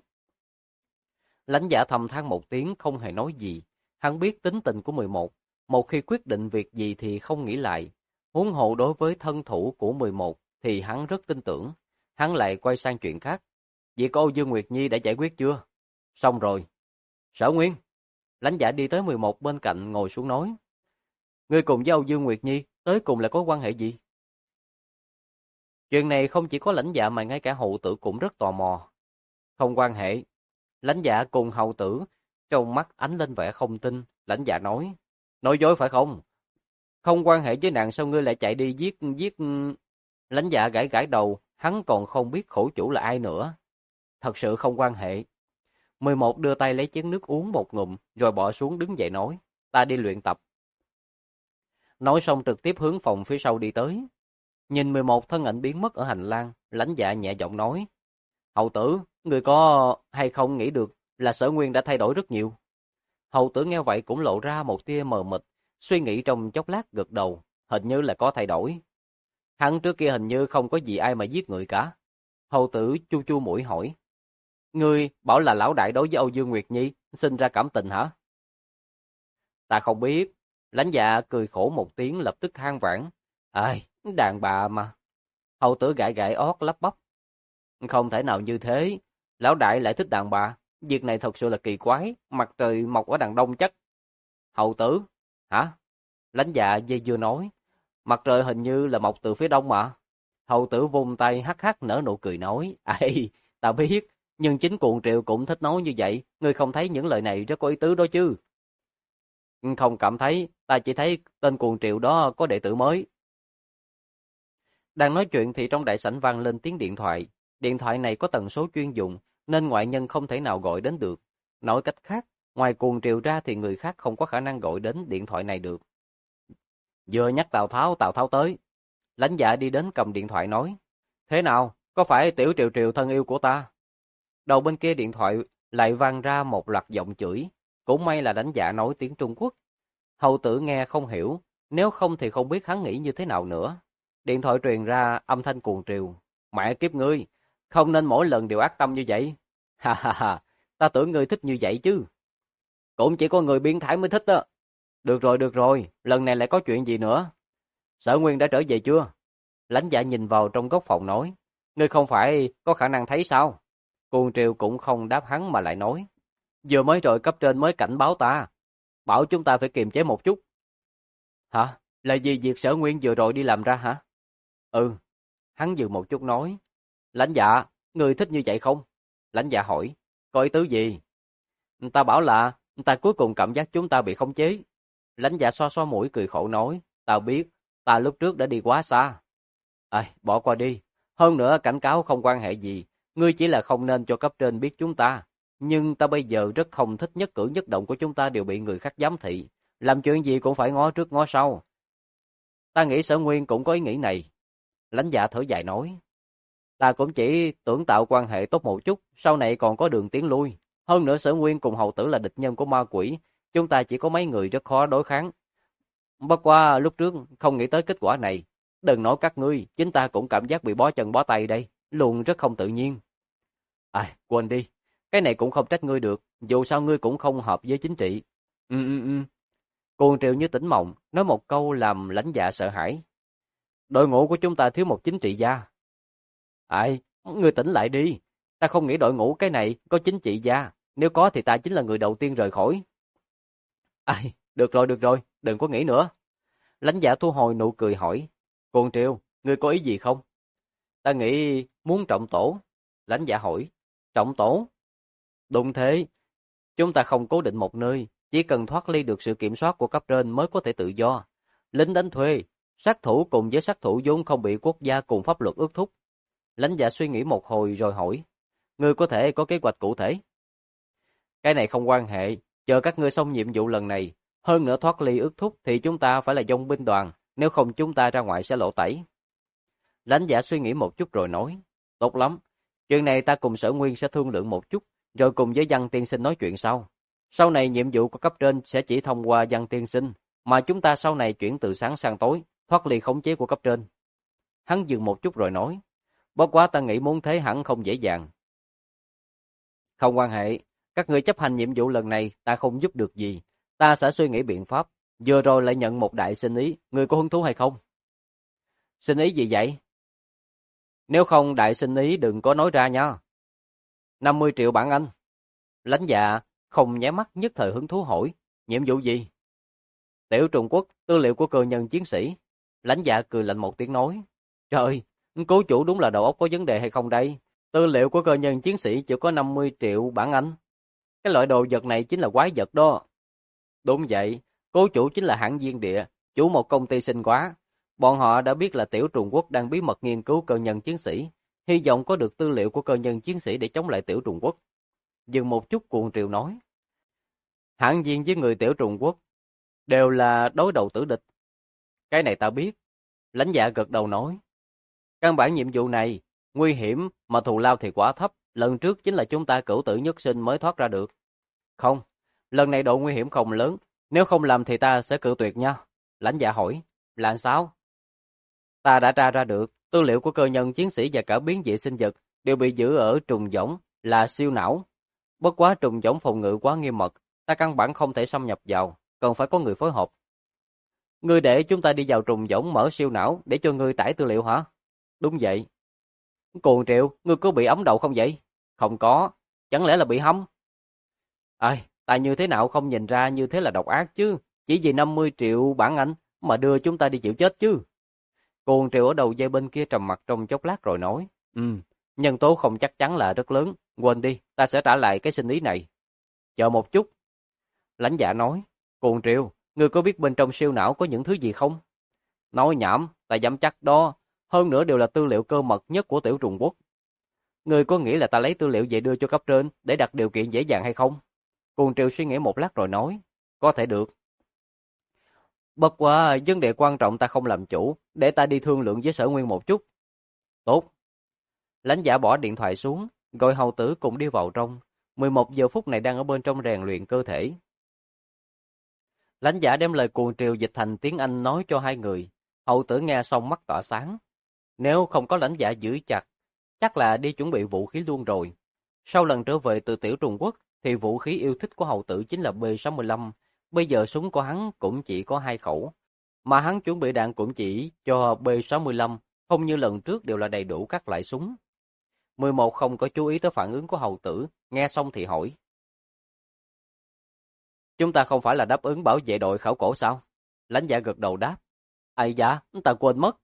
Lãnh dạ thầm than một tiếng không hề nói gì. Hắn biết tính tình của 11. Một khi quyết định việc gì thì không nghĩ lại. Huống hộ đối với thân thủ của 11 thì hắn rất tin tưởng. Hắn lại quay sang chuyện khác. Việc của Âu Dương Nguyệt Nhi đã giải quyết chưa? Xong rồi. Sở Nguyên. Lãnh dạ đi tới 11 bên cạnh ngồi xuống nói. Ngươi cùng với Âu Dương Nguyệt Nhi tới cùng là có quan hệ gì? Chuyện này không chỉ có lãnh dạ mà ngay cả hầu tử cũng rất tò mò. Không quan hệ. Lãnh dạ cùng hầu tử, trong mắt ánh lên vẻ không tin. Lãnh dạ nói. Nói dối phải không? Không quan hệ với nàng sao ngươi lại chạy đi giết... Lãnh dạ gãi gãi đầu, hắn còn không biết khổ chủ là ai nữa. Thật sự không quan hệ. 11 đưa tay lấy chén nước uống một ngụm, rồi bỏ xuống đứng dậy nói. Ta đi luyện tập. Nói xong trực tiếp hướng phòng phía sau đi tới. Nhìn 11 thân ảnh biến mất ở hành lang, lãnh dạ nhẹ giọng nói. Hầu tử, người có hay không nghĩ được là Sở Nguyên đã thay đổi rất nhiều. Hầu tử nghe vậy cũng lộ ra một tia mờ mịt, suy nghĩ trong chốc lát gật đầu, hình như là có thay đổi. Hắn trước kia hình như không có gì ai mà giết người cả. Hầu tử chu chu mũi hỏi. Ngươi bảo là lão đại đối với Âu Dương Nguyệt Nhi sinh ra cảm tình hả? Ta không biết. Lãnh Dạ cười khổ một tiếng lập tức than vãn. Ai, đàn bà mà. Hầu tử gãi gãi ót lắp bắp. Không thể nào như thế. Lão đại lại thích đàn bà. Việc này thật sự là kỳ quái. Mặt trời mọc ở đằng đông chắc. Hầu tử? Hả? Lãnh Dạ dây dưa nói. Mặt trời hình như là mọc từ phía đông mà. Hầu tử vung tay hắc hắc nở nụ cười nói. Ai, ta biết. Nhưng chính cuồng Triệu cũng thích nói như vậy. Ngươi không thấy những lời này rất có ý tứ đó chứ? Không cảm thấy. Ta chỉ thấy tên cuồng Triệu đó có đệ tử mới. Đang nói chuyện thì trong đại sảnh vang lên tiếng điện thoại. Điện thoại này có tần số chuyên dụng, nên ngoại nhân không thể nào gọi đến được. Nói cách khác, ngoài cuồng Triều ra thì người khác không có khả năng gọi đến điện thoại này được. Vừa nhắc Tào Tháo tới. Lãnh Dạ đi đến cầm điện thoại nói. Thế nào, có phải tiểu Triều Triều thân yêu của ta? Đầu bên kia điện thoại lại vang ra một loạt giọng chửi. Cũng may là Lãnh Dạ nói tiếng Trung Quốc. Hầu tử nghe không hiểu, nếu không thì không biết hắn nghĩ như thế nào nữa. Điện thoại truyền ra âm thanh cuồng Triều. Mẹ kiếp ngươi, không nên mỗi lần đều ác tâm như vậy. Ha ha ha, ta tưởng ngươi thích như vậy chứ. Cũng chỉ có người biến thái mới thích đó. Được rồi, lần này lại có chuyện gì nữa? Sở Nguyên đã trở về chưa? Lãnh Dạ nhìn vào trong góc phòng nói. Ngươi không phải có khả năng thấy sao? Cuồng Triều cũng không đáp hắn mà lại nói. Vừa mới rồi cấp trên mới cảnh báo ta. Bảo chúng ta phải kiềm chế một chút. Hả? Là gì việc Sở Nguyên vừa rồi đi làm ra hả? Ừ. Hắn dừng một chút nói. Lãnh Dạ, ngươi thích như vậy không? Lãnh Dạ hỏi. Có ý tứ gì? Ta bảo là, ta cuối cùng cảm giác chúng ta bị khống chế. Lãnh Dạ xoa xoa mũi cười khổ nói. Tao biết, ta lúc trước đã đi quá xa. Bỏ qua đi. Hơn nữa cảnh cáo không quan hệ gì. Ngươi chỉ là không nên cho cấp trên biết chúng ta. Nhưng ta bây giờ rất không thích nhất cử nhất động của chúng ta đều bị người khác giám thị. Làm chuyện gì cũng phải ngó trước ngó sau. Ta nghĩ Sở Nguyên cũng có ý nghĩ này. Lãnh Dạ thở dài nói. Ta cũng chỉ tưởng tạo quan hệ tốt một chút, sau này còn có đường tiến lui. Hơn nữa Sở Nguyên cùng hầu tử là địch nhân của ma quỷ, chúng ta chỉ có mấy người rất khó đối kháng. Bất qua lúc trước không nghĩ tới kết quả này. Đừng nói các ngươi, chính ta cũng cảm giác bị bó chân bó tay đây, luôn rất không tự nhiên. Quên đi, cái này cũng không trách ngươi được, dù sao ngươi cũng không hợp với chính trị. Ừ. Cuồng Triều như tỉnh mộng, nói một câu làm Lãnh Dạ sợ hãi. Đội ngũ của chúng ta thiếu một chính trị gia. Ngươi tỉnh lại đi. Ta không nghĩ đội ngũ cái này có chính trị gia. Nếu có thì ta chính là người đầu tiên rời khỏi. Được rồi, đừng có nghĩ nữa. Lãnh Dạ thu hồi nụ cười hỏi. Cuồng Triều, ngươi có ý gì không? Ta nghĩ muốn trọng tổ. Lãnh Dạ hỏi. Trọng tổ? Đúng thế. Chúng ta không cố định một nơi. Chỉ cần thoát ly được sự kiểm soát của cấp trên mới có thể tự do. Lính đánh thuê, sát thủ cùng với sát thủ vốn không bị quốc gia cùng pháp luật ước thúc. Lãnh Dạ suy nghĩ một hồi rồi hỏi. Ngươi có thể có kế hoạch cụ thể? Cái này không quan hệ. Chờ các ngươi xong nhiệm vụ lần này. Hơn nữa thoát ly ước thúc thì chúng ta phải là dòng binh đoàn. Nếu không chúng ta ra ngoài sẽ lộ tẩy. Lãnh Dạ suy nghĩ một chút rồi nói. Tốt lắm. Chuyện này ta cùng Sở Nguyên sẽ thương lượng một chút. Rồi cùng với Văn Tiên Sinh nói chuyện sau. Sau này nhiệm vụ của cấp trên sẽ chỉ thông qua Văn Tiên Sinh. Mà chúng ta sau này chuyển từ sáng sang tối. Thoát ly khống chế của cấp trên. Hắn dừng một chút rồi nói. Bất quá ta nghĩ muốn thế hẳn không dễ dàng. Không quan hệ. Các ngươi chấp hành nhiệm vụ lần này ta không giúp được gì. Ta sẽ suy nghĩ biện pháp. Vừa rồi lại nhận một đại sinh ý. Ngươi có hứng thú hay không? Sinh ý gì vậy? Nếu không đại sinh ý đừng có nói ra nha. 50 triệu bảng Anh. Lãnh Dạ không nháy mắt nhất thời hứng thú hỏi. Nhiệm vụ gì? Tiểu Trung Quốc, tư liệu của cơ nhân chiến sĩ. Lãnh Dạ cười lạnh một tiếng nói. Trời, cố chủ đúng là đầu óc có vấn đề hay không đây? Tư liệu của cơ nhân chiến sĩ chỉ có 50 triệu bảng Anh. Cái loại đồ vật này chính là quái vật đó. Đúng vậy, cố chủ chính là hãng Viên Địa, chủ một công ty sinh hóa. Bọn họ đã biết là Tiểu Trung Quốc đang bí mật nghiên cứu cơ nhân chiến sĩ, hy vọng có được tư liệu của cơ nhân chiến sĩ để chống lại Tiểu Trung Quốc. Dừng một chút Cuồng Triều nói. Hãng Viên với người Tiểu Trung Quốc đều là đối đầu tử địch. Cái này ta biết. Lãnh Dạ gật đầu nói. Căn bản nhiệm vụ này, nguy hiểm mà thù lao thì quá thấp. Lần trước chính là chúng ta cửu tử nhất sinh mới thoát ra được. Không, lần này độ nguy hiểm không lớn. Nếu không làm thì ta sẽ cự tuyệt nha. Lãnh Dạ hỏi. Là sao? Ta đã tra ra được, tư liệu của cơ nhân chiến sĩ và cả biến dị sinh vật đều bị giữ ở trùng võng là siêu não. Bất quá trùng võng phòng ngự quá nghiêm mật, ta căn bản không thể xâm nhập vào, cần phải có người phối hợp. Ngươi để chúng ta đi vào trùng võng mở siêu não để cho ngươi tải tư liệu hả? Đúng vậy. Cuồng Triệu, ngươi có bị ấm đầu không vậy? Không có, chẳng lẽ là bị hâm? Ai, ta như thế nào không nhìn ra như thế là độc ác chứ? Chỉ vì 50 triệu bảng Anh mà đưa chúng ta đi chịu chết chứ. Cuồng Triệu ở đầu dây bên kia trầm mặt trong chốc lát rồi nói, nhân tố không chắc chắn là rất lớn, quên đi, ta sẽ trả lại cái sinh ý này. Chờ một chút. Lãnh Dạ nói, Cuồng Triệu, ngươi có biết bên trong siêu não có những thứ gì không? Nói nhảm, ta dám chắc đó, hơn nữa đều là tư liệu cơ mật nhất của Tiểu Trùng Quốc. Ngươi có nghĩ là ta lấy tư liệu về đưa cho cấp trên để đặt điều kiện dễ dàng hay không? Cuồng Triệu suy nghĩ một lát rồi nói, có thể được. Bất quá, vấn đề quan trọng ta không làm chủ, để ta đi thương lượng với Sở Nguyên một chút. Tốt. Lãnh Dạ bỏ điện thoại xuống, gọi hầu tử cùng đi vào trong. 11 giờ phút này đang ở bên trong rèn luyện cơ thể. Lãnh Dạ đem lời Cuồng Triều dịch thành tiếng Anh nói cho hai người. Hầu tử nghe xong mắt tỏa sáng. Nếu không có Lãnh Dạ giữ chặt, chắc là đi chuẩn bị vũ khí luôn rồi. Sau lần trở về từ Tiểu Trung Quốc, thì vũ khí yêu thích của hầu tử chính là B65. Bây giờ súng của hắn cũng chỉ có 2 khẩu. Mà hắn chuẩn bị đạn cũng chỉ cho B65, không như lần trước đều là đầy đủ các loại súng. 11 không có chú ý tới phản ứng của hầu tử, nghe xong thì hỏi. Chúng ta không phải là đáp ứng bảo vệ đội khảo cổ sao? Lãnh Dạ gật đầu đáp. Ây da, ta quên mất.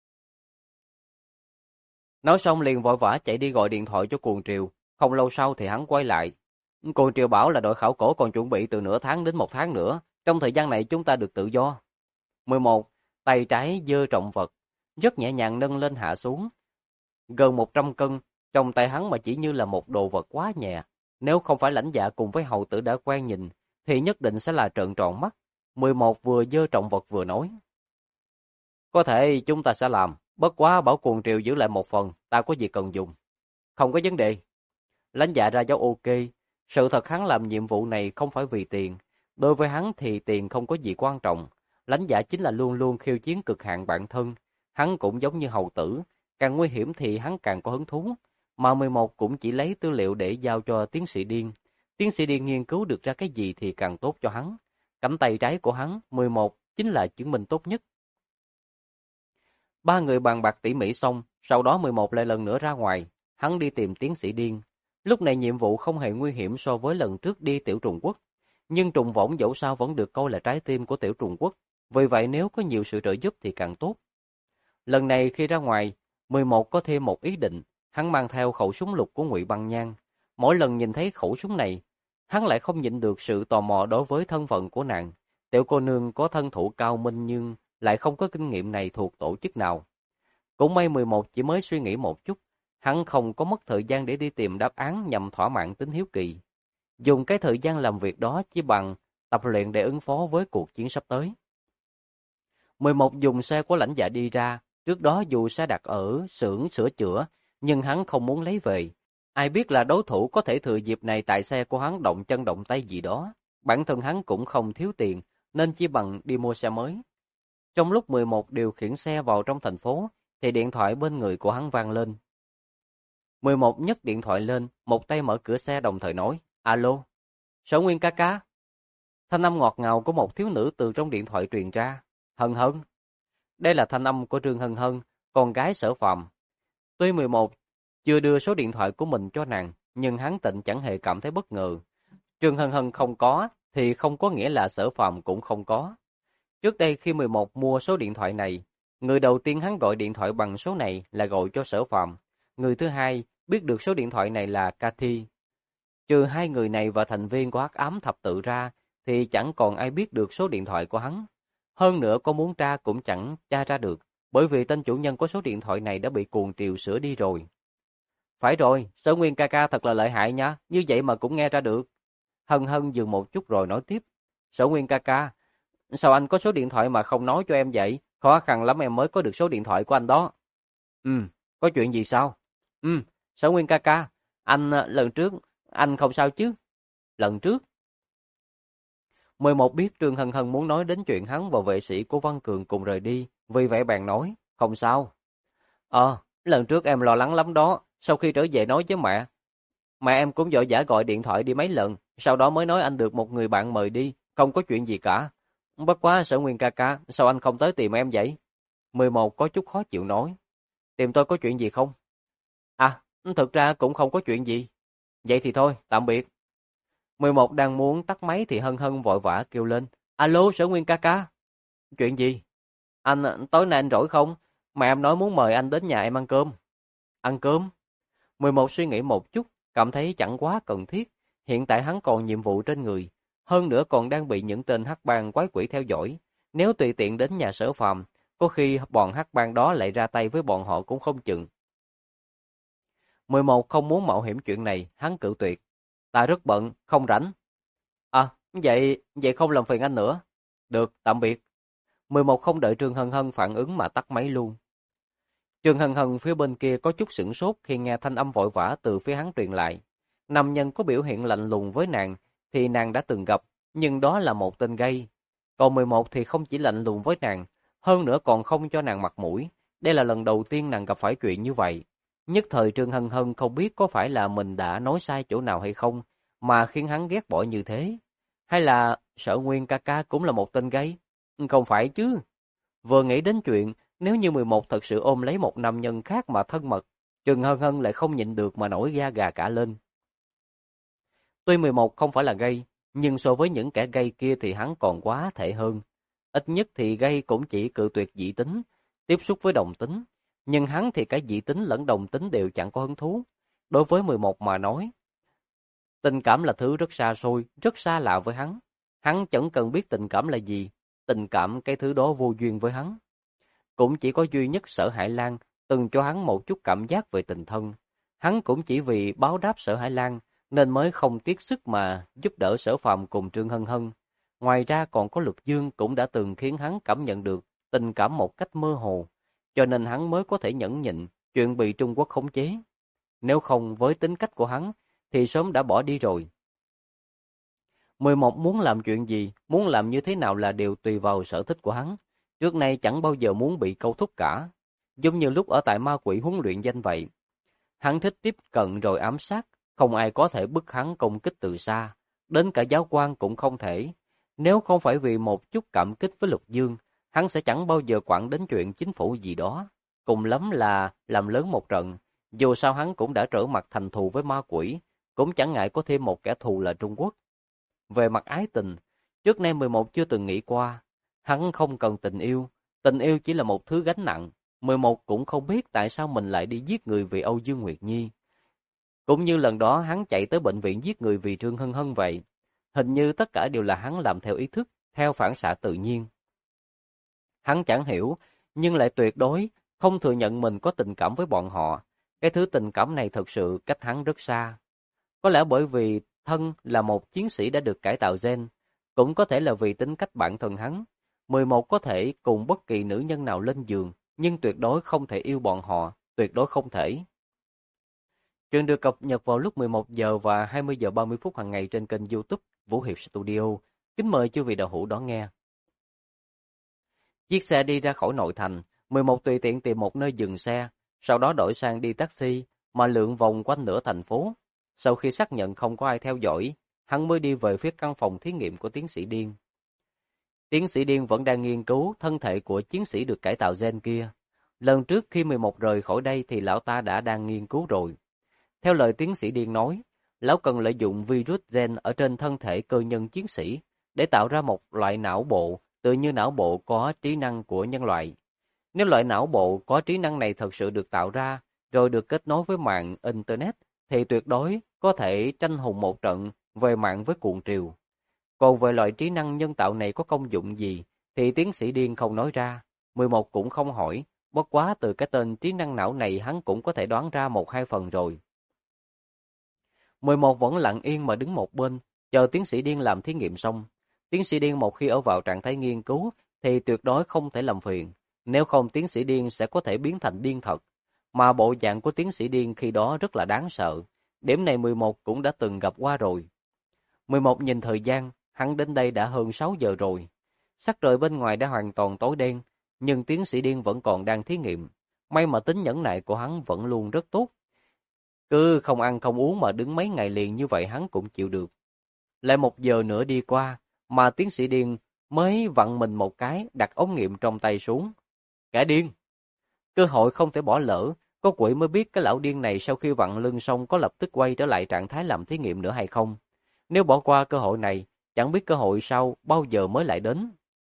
Nói xong liền vội vã chạy đi gọi điện thoại cho Cuồng Triều. Không lâu sau thì hắn quay lại. Cuồng Triều bảo là đội khảo cổ còn chuẩn bị từ nửa tháng đến 1 tháng nữa. Trong thời gian này chúng ta được tự do. 11. Tay trái giơ trọng vật, rất nhẹ nhàng nâng lên hạ xuống. Gần 100 cân, trong tay hắn mà chỉ như là một đồ vật quá nhẹ. Nếu không phải Lãnh Dạ cùng với hầu tử đã quen nhìn, thì nhất định sẽ là trợn tròn mắt. 11 vừa giơ trọng vật vừa nói. Có thể chúng ta sẽ làm, bất quá bảo Cuồng Triều giữ lại một phần, ta có gì cần dùng. Không có vấn đề. Lãnh Dạ ra dấu ok. Sự thật hắn làm nhiệm vụ này không phải vì tiền. Đối với hắn thì tiền không có gì quan trọng. Lãnh Dạ chính là luôn luôn khiêu chiến cực hạn bản thân. Hắn cũng giống như hầu tử. Càng nguy hiểm thì hắn càng có hứng thú. Mà 11 cũng chỉ lấy tư liệu để giao cho tiến sĩ Điên. Tiến sĩ Điên nghiên cứu được ra cái gì thì càng tốt cho hắn. Cánh tay trái của hắn, 11, chính là chứng minh tốt nhất. Ba người bàn bạc tỉ mỉ xong, sau đó 11 lại lần nữa ra ngoài. Hắn đi tìm tiến sĩ Điên. Lúc này nhiệm vụ không hề nguy hiểm so với lần trước đi Tiểu Trùng Quốc. Nhưng trùng võng dẫu sao vẫn được coi là trái tim của Tiểu Trùng Quốc. Vì vậy nếu có nhiều sự trợ giúp thì càng tốt. Lần này khi ra ngoài, 11 có thêm một ý định. Hắn mang theo khẩu súng lục của Ngụy Băng Nhan. Mỗi lần nhìn thấy khẩu súng này, hắn lại không nhịn được sự tò mò đối với thân phận của nàng. Tiểu cô nương có thân thủ cao minh nhưng lại không có kinh nghiệm này thuộc tổ chức nào. Cũng may 11 chỉ mới suy nghĩ một chút. Hắn không có mất thời gian để đi tìm đáp án nhằm thỏa mãn tính hiếu kỳ. Dùng cái thời gian làm việc đó chỉ bằng tập luyện để ứng phó với cuộc chiến sắp tới. 11 dùng xe của Lãnh Dạ đi ra. Trước đó dù xe đặt ở xưởng sửa chữa, nhưng hắn không muốn lấy về. Ai biết là đối thủ có thể thừa dịp này tại xe của hắn động chân động tay gì đó. Bản thân hắn cũng không thiếu tiền, nên chỉ bằng đi mua xe mới. Trong lúc 11 điều khiển xe vào trong thành phố, thì điện thoại bên người của hắn vang lên. 11 nhấc điện thoại lên, một tay mở cửa xe đồng thời nói, alo, Sở Nguyên ca ca. Thanh âm ngọt ngào của một thiếu nữ từ trong điện thoại truyền ra, Hân Hân. Đây là thanh âm của Trương Hân Hân, con gái Sở Phàm. Tuy 11 chưa đưa số điện thoại của mình cho nàng, nhưng hắn Tịnh chẳng hề cảm thấy bất ngờ. Trương Hân Hân không có, thì không có nghĩa là Sở Phàm cũng không có. Trước đây khi 11 mua số điện thoại này, người đầu tiên hắn gọi điện thoại bằng số này là gọi cho Sở Phàm. Người thứ hai biết được số điện thoại này là Cathy. Trừ hai người này và thành viên của Hắc Ám Thập Tự ra, thì chẳng còn ai biết được số điện thoại của hắn. Hơn nữa có muốn tra cũng chẳng tra ra được, bởi vì tên chủ nhân của số điện thoại này đã bị Cuồng Triều sửa đi rồi. Phải rồi, Sở Nguyên ca ca thật là lợi hại nha, như vậy mà cũng nghe ra được. Hân Hân dừng một chút rồi nói tiếp. Sở Nguyên ca ca, sao anh có số điện thoại mà không nói cho em vậy? Khó khăn lắm em mới có được số điện thoại của anh đó. Có chuyện gì sao? Sở Nguyên ca ca, anh lần trước, anh không sao chứ? Lần trước? 11 biết Trương Hân Hân muốn nói đến chuyện hắn và vệ sĩ của Văn Cường cùng rời đi, vì vậy bạn nói, Không sao. Lần trước em lo lắng lắm đó. Sau khi trở về nói với mẹ. Mẹ em cũng vội vã gọi điện thoại đi mấy lần. Sau đó mới nói anh được một người bạn mời đi. Không có chuyện gì cả. Bất quá Sở Nguyên ca ca, sao anh không tới tìm em vậy? 11 có chút khó chịu nói. Tìm tôi có chuyện gì không? À, thực ra cũng không có chuyện gì. Vậy thì thôi, tạm biệt. 11 đang muốn tắt máy thì Hân Hân vội vã kêu lên. Alo, Sở Nguyên ca ca. Chuyện gì? Tối nay anh rỗi không? Mẹ em nói muốn mời anh đến nhà em ăn cơm. Ăn cơm? 11 suy nghĩ một chút, cảm thấy chẳng quá cần thiết. Hiện tại hắn còn nhiệm vụ trên người. Hơn nữa còn đang bị những tên hắc bang quái quỷ theo dõi. Nếu tùy tiện đến nhà Sở Phàm, có khi bọn hắc bang đó lại ra tay với bọn họ cũng không chừng. 11 không muốn mạo hiểm chuyện này, hắn cự tuyệt. Ta rất bận, không rảnh. Vậy không làm phiền anh nữa. Được, tạm biệt. 11 không đợi Trương Hân Hân phản ứng mà tắt máy luôn. Trương Hân Hân phía bên kia có chút sửng sốt khi nghe thanh âm vội vã từ phía hắn truyền lại. Nam nhân có biểu hiện lạnh lùng với nàng thì nàng đã từng gặp, nhưng đó là một tên gay. Còn 11 thì không chỉ lạnh lùng với nàng, hơn nữa còn không cho nàng mặt mũi. Đây là lần đầu tiên nàng gặp phải chuyện như vậy. Nhất thời Trương Hân Hân không biết có phải là mình đã nói sai chỗ nào hay không, mà khiến hắn ghét bỏ như thế. Hay là Sở Nguyên ca ca cũng là một tên gay? Không phải chứ. Vừa nghĩ đến chuyện, nếu như 11 thật sự ôm lấy một nam nhân khác mà thân mật, Trương Hân Hân lại không nhịn được mà nổi da gà cả lên. Tuy 11 không phải là gay, nhưng so với những kẻ gay kia thì hắn còn quá thể hơn. Ít nhất thì gay cũng chỉ cự tuyệt dị tính, tiếp xúc với đồng tính. Nhưng hắn thì cả dị tính lẫn đồng tính đều chẳng có hứng thú. Đối với 11 mà nói, tình cảm là thứ rất xa xôi, rất xa lạ với hắn. Hắn chẳng cần biết tình cảm là gì, tình cảm cái thứ đó vô duyên với hắn. Cũng chỉ có duy nhất Sở Hải Lan từng cho hắn một chút cảm giác về tình thân. Hắn cũng chỉ vì báo đáp Sở Hải Lan nên mới không tiếc sức mà giúp đỡ Sở Phàm cùng Trương Hân Hân. Ngoài ra còn có Lục Dương cũng đã từng khiến hắn cảm nhận được tình cảm một cách mơ hồ, cho nên hắn mới có thể nhẫn nhịn chuyện bị Trung Quốc khống chế. Nếu không với tính cách của hắn thì sớm đã bỏ đi rồi. 11 muốn làm chuyện gì, muốn làm như thế nào là đều tùy vào sở thích của hắn. Trước nay chẳng bao giờ muốn bị câu thúc cả. Giống như lúc ở tại ma quỷ huấn luyện danh vậy. Hắn thích tiếp cận rồi ám sát, không ai có thể bức hắn công kích từ xa. Đến cả giáo quan cũng không thể. Nếu không phải vì một chút cảm kích với Lục Dương, hắn sẽ chẳng bao giờ quản đến chuyện chính phủ gì đó. Cùng lắm là làm lớn một trận. Dù sao hắn cũng đã trở mặt thành thù với ma quỷ, cũng chẳng ngại có thêm một kẻ thù là Trung Quốc. Về mặt ái tình, trước nay 11 chưa từng nghĩ qua. Hắn không cần tình yêu chỉ là một thứ gánh nặng. 11 cũng không biết tại sao mình lại đi giết người vì Âu Dương Nguyệt Nhi. Cũng như lần đó hắn chạy tới bệnh viện giết người vì Trương Hân Hân vậy. Hình như tất cả đều là hắn làm theo ý thức, theo phản xạ tự nhiên. Hắn chẳng hiểu, nhưng lại tuyệt đối không thừa nhận mình có tình cảm với bọn họ. Cái thứ tình cảm này thật sự cách hắn rất xa. Có lẽ bởi vì thân là một chiến sĩ đã được cải tạo gen, cũng có thể là vì tính cách bản thân hắn. 11 có thể cùng bất kỳ nữ nhân nào lên giường, nhưng tuyệt đối không thể yêu bọn họ, tuyệt đối không thể. Chuyện được cập nhật vào lúc 11 giờ và 20 giờ 30 phút hàng ngày trên kênh YouTube Vũ Hiệp Studio. Kính mời chư vị đạo hữu đón nghe. Chiếc xe đi ra khỏi nội thành, 11 tùy tiện tìm một nơi dừng xe, sau đó đổi sang đi taxi mà lượn vòng quanh nửa thành phố. Sau khi xác nhận không có ai theo dõi, hắn mới đi về phía căn phòng thí nghiệm của tiến sĩ Điên. Tiến sĩ Điên vẫn đang nghiên cứu thân thể của chiến sĩ được cải tạo gen kia. Lần trước khi 11 rời khỏi đây thì lão ta đã đang nghiên cứu rồi. Theo lời tiến sĩ Điên nói, lão cần lợi dụng virus gen ở trên thân thể cơ nhân chiến sĩ để tạo ra một loại não bộ tự như não bộ có trí năng của nhân loại. Nếu loại não bộ có trí năng này thật sự được tạo ra, rồi được kết nối với mạng Internet, thì tuyệt đối có thể tranh hùng một trận về mạng với cuồng triều. Còn về loại trí năng nhân tạo này có công dụng gì, thì tiến sĩ Điên không nói ra. 11 cũng không hỏi, bất quá từ cái tên trí năng não này hắn cũng có thể đoán ra một hai phần rồi. 11 vẫn lặng yên mà đứng một bên, chờ tiến sĩ Điên làm thí nghiệm xong. Tiến sĩ Điên một khi ở vào trạng thái nghiên cứu, thì tuyệt đối không thể làm phiền. Nếu không tiến sĩ Điên sẽ có thể biến thành điên thật. Mà bộ dạng của tiến sĩ Điên khi đó rất là đáng sợ. Điểm này 11 cũng đã từng gặp qua rồi. 11 nhìn thời gian, hắn đến đây đã hơn 6 giờ rồi. Sắc trời bên ngoài đã hoàn toàn tối đen. nhưng tiến sĩ Điên vẫn còn đang thí nghiệm. May mà tính nhẫn nại của hắn vẫn luôn rất tốt. Cứ không ăn không uống mà đứng mấy ngày liền như vậy hắn cũng chịu được. Lại 1 giờ nữa đi qua, mà tiến sĩ Điên mới vặn mình một cái, đặt ống nghiệm trong tay xuống. Kẻ điên! Cơ hội không thể bỏ lỡ, có quỷ mới biết cái lão điên này sau khi vặn lưng xong có lập tức quay trở lại trạng thái làm thí nghiệm nữa hay không. Nếu bỏ qua cơ hội này, chẳng biết cơ hội sau bao giờ mới lại đến.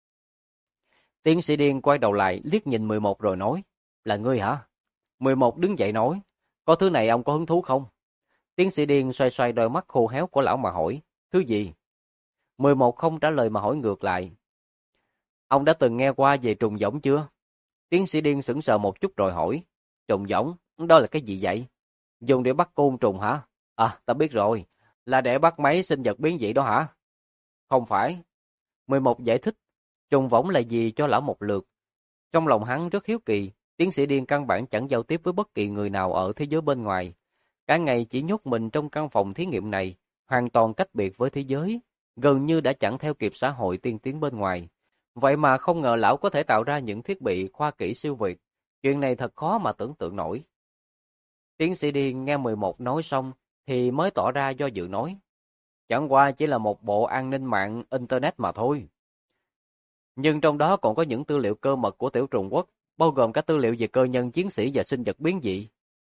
Tiến sĩ Điên quay đầu lại liếc nhìn 11 rồi nói, là ngươi hả? 11 đứng dậy nói, có thứ này ông có hứng thú không? Tiến sĩ Điên xoay xoay đôi mắt khô héo của lão mà hỏi, thứ gì? 11 không trả lời mà hỏi ngược lại. Ông đã từng nghe qua về trùng võng chưa? Tiến sĩ Điên sững sờ một chút rồi hỏi, trùng võng, đó là cái gì vậy? Dùng để bắt côn trùng hả? À, ta biết rồi, là để bắt mấy sinh vật biến dị đó hả? Không phải. 11 giải thích, trùng võng là gì cho lão một lượt. Trong lòng hắn rất hiếu kỳ, tiến sĩ Điên căn bản chẳng giao tiếp với bất kỳ người nào ở thế giới bên ngoài. Cả ngày chỉ nhốt mình trong căn phòng thí nghiệm này, hoàn toàn cách biệt với thế giới, gần như đã chẳng theo kịp xã hội tiên tiến bên ngoài. Vậy mà không ngờ lão có thể tạo ra những thiết bị khoa kỹ siêu việt. Chuyện này thật khó mà tưởng tượng nổi. Tiến sĩ Điên nghe 11 nói xong thì mới tỏ ra do dự nói. Chẳng qua chỉ là một bộ an ninh mạng Internet mà thôi. Nhưng trong đó còn có những tư liệu cơ mật của tiểu trùng quốc, bao gồm cả tư liệu về cơ nhân, chiến sĩ và sinh vật biến dị.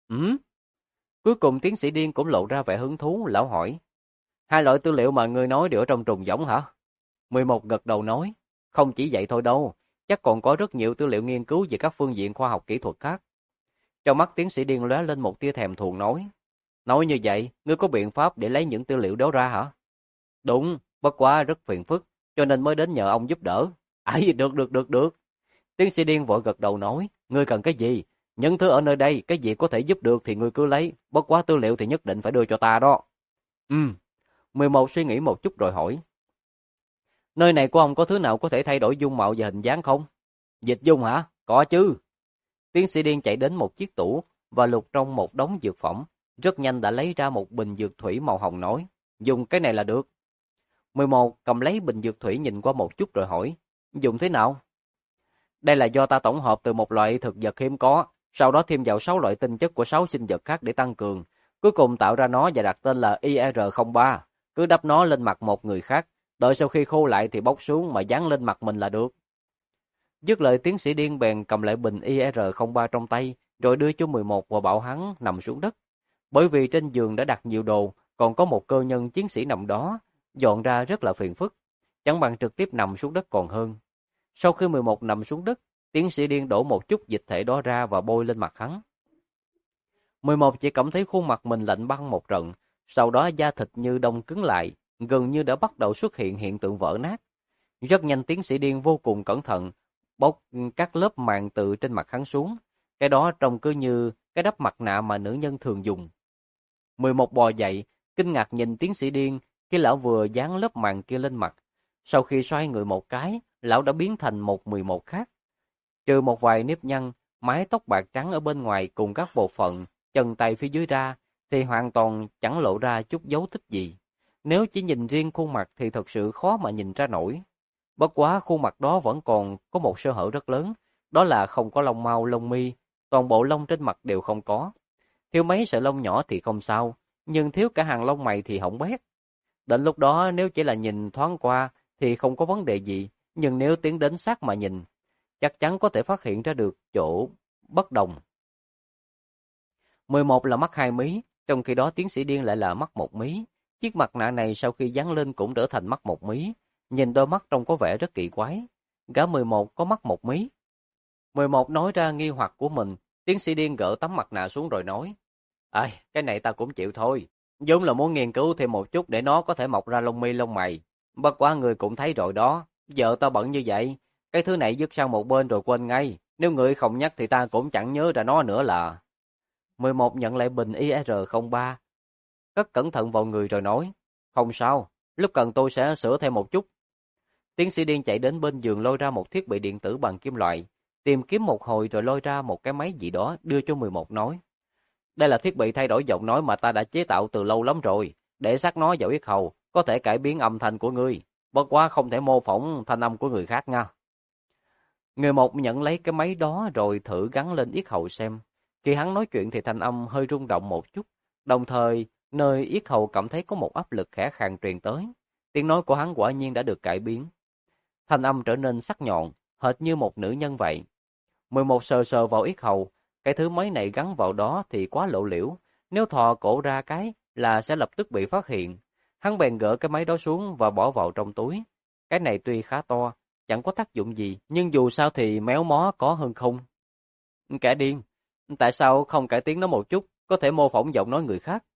Cuối cùng tiến sĩ Điên cũng lộ ra vẻ hứng thú, lão hỏi. 2 loại tư liệu mà ngươi nói đều ở trong trùng võng hả? 11 gật đầu nói. Không chỉ vậy thôi đâu, chắc còn có rất nhiều tư liệu nghiên cứu về các phương diện khoa học kỹ thuật khác. Trong mắt tiến sĩ Điên lóe lên một tia thèm thuồng nói. Nói như vậy, ngươi có biện pháp để lấy những tư liệu đó ra hả? Đúng, bất quá rất phiền phức, cho nên mới đến nhờ ông giúp đỡ. Được. Tiến sĩ Điên vội gật đầu nói, ngươi cần cái gì? Những thứ ở nơi đây, cái gì có thể giúp được thì ngươi cứ lấy, bất quá tư liệu thì nhất định phải đưa cho ta đó. 11 suy nghĩ một chút rồi hỏi. Nơi này của ông có thứ nào có thể thay đổi dung mạo và hình dáng không? Dịch dung hả? Có chứ. Tiến sĩ Điên chạy đến một chiếc tủ và lục trong một đống dược phẩm. Rất nhanh đã lấy ra một bình dược thủy màu hồng nói. Dùng cái này là được. 11 cầm lấy bình dược thủy nhìn qua một chút rồi hỏi. Dùng thế nào? Đây là do ta tổng hợp từ một loại thực vật hiếm có, sau đó thêm vào 6 loại tinh chất của 6 sinh vật khác để tăng cường. Cuối cùng tạo ra nó và đặt tên là IR03. Cứ đắp nó lên mặt một người khác. Đợi sau khi khô lại thì bóc xuống mà dán lên mặt mình là được. Dứt lời tiến sĩ Điên bèn cầm lại bình IR03 trong tay, rồi đưa cho 11 và bảo hắn nằm xuống đất. Bởi vì trên giường đã đặt nhiều đồ, còn có một cơ nhân chiến sĩ nằm đó, dọn ra rất là phiền phức. Chẳng bằng trực tiếp nằm xuống đất còn hơn. Sau khi 11 nằm xuống đất, tiến sĩ Điên đổ một chút dịch thể đó ra và bôi lên mặt hắn. 11 chỉ cảm thấy khuôn mặt mình lạnh băng một trận, sau đó da thịt như đông cứng lại, gần như đã bắt đầu xuất hiện hiện tượng vỡ nát. Rất nhanh tiến sĩ Điên vô cùng cẩn thận, bóc các lớp màng từ trên mặt hắn xuống. Cái đó trông cứ như cái đắp mặt nạ mà nữ nhân thường dùng. 11 bò dậy, kinh ngạc nhìn tiến sĩ Điên khi lão vừa dán lớp màng kia lên mặt. Sau khi xoay người một cái, lão đã biến thành một 11 khác. Trừ một vài nếp nhăn, mái tóc bạc trắng ở bên ngoài cùng các bộ phận, chân tay phía dưới ra, thì hoàn toàn chẳng lộ ra chút dấu tích gì. Nếu chỉ nhìn riêng khuôn mặt thì thật sự khó mà nhìn ra nổi. Bất quá khuôn mặt đó vẫn còn có một sơ hở rất lớn, đó là không có lông mao lông mi, toàn bộ lông trên mặt đều không có. Thiếu mấy sợi lông nhỏ thì không sao, nhưng thiếu cả hàng lông mày thì hỏng bét. Đến lúc đó nếu chỉ là nhìn thoáng qua thì không có vấn đề gì, nhưng nếu tiến đến sát mà nhìn, chắc chắn có thể phát hiện ra được chỗ bất đồng. 11 là mắt 2 mí, trong khi đó tiến sĩ Điên lại là mắt 1 mí. Chiếc mặt nạ này sau khi dán lên cũng trở thành mắt 1 mí, nhìn đôi mắt trông có vẻ rất kỳ quái. Gã 11 có mắt 1 mí. 11 nói ra nghi hoặc của mình, tiến sĩ Điên gỡ tấm mặt nạ xuống rồi nói. Cái này ta cũng chịu thôi. Vốn là muốn nghiên cứu thêm một chút để nó có thể mọc ra lông mi lông mày. Bất quá người cũng thấy rồi đó, giờ ta bận như vậy, cái thứ này dứt sang một bên rồi quên ngay. Nếu người không nhắc thì ta cũng chẳng nhớ ra nó nữa là. 11 nhận lại bình IR03, cất cẩn thận vào người rồi nói. Không sao, lúc cần tôi sẽ sửa thêm một chút. Tiến sĩ Điên chạy đến bên giường lôi ra một thiết bị điện tử bằng kim loại, tìm kiếm một hồi rồi lôi ra một cái máy gì đó đưa cho 11 nói. Đây là thiết bị thay đổi giọng nói mà ta đã chế tạo từ lâu lắm rồi, để sát nó vào yết hầu, có thể cải biến âm thanh của ngươi, bất quá không thể mô phỏng thanh âm của người khác nha. Người một nhận lấy cái máy đó rồi thử gắn lên yết hầu xem. Khi hắn nói chuyện thì thanh âm hơi rung động một chút, đồng thời nơi yết hầu cảm thấy có một áp lực khẽ khàng truyền tới. Tiếng nói của hắn quả nhiên đã được cải biến. Thanh âm trở nên sắc nhọn, hệt như một nữ nhân vậy. 11 sờ sờ vào yết hầu, cái thứ máy này gắn vào đó thì quá lộ liễu, nếu thò cổ ra cái là sẽ lập tức bị phát hiện. Hắn bèn gỡ cái máy đó xuống và bỏ vào trong túi. Cái này tuy khá to, chẳng có tác dụng gì, nhưng dù sao thì méo mó có hơn không. Kẻ điên, tại sao không cải tiến nó một chút, có thể mô phỏng giọng nói người khác?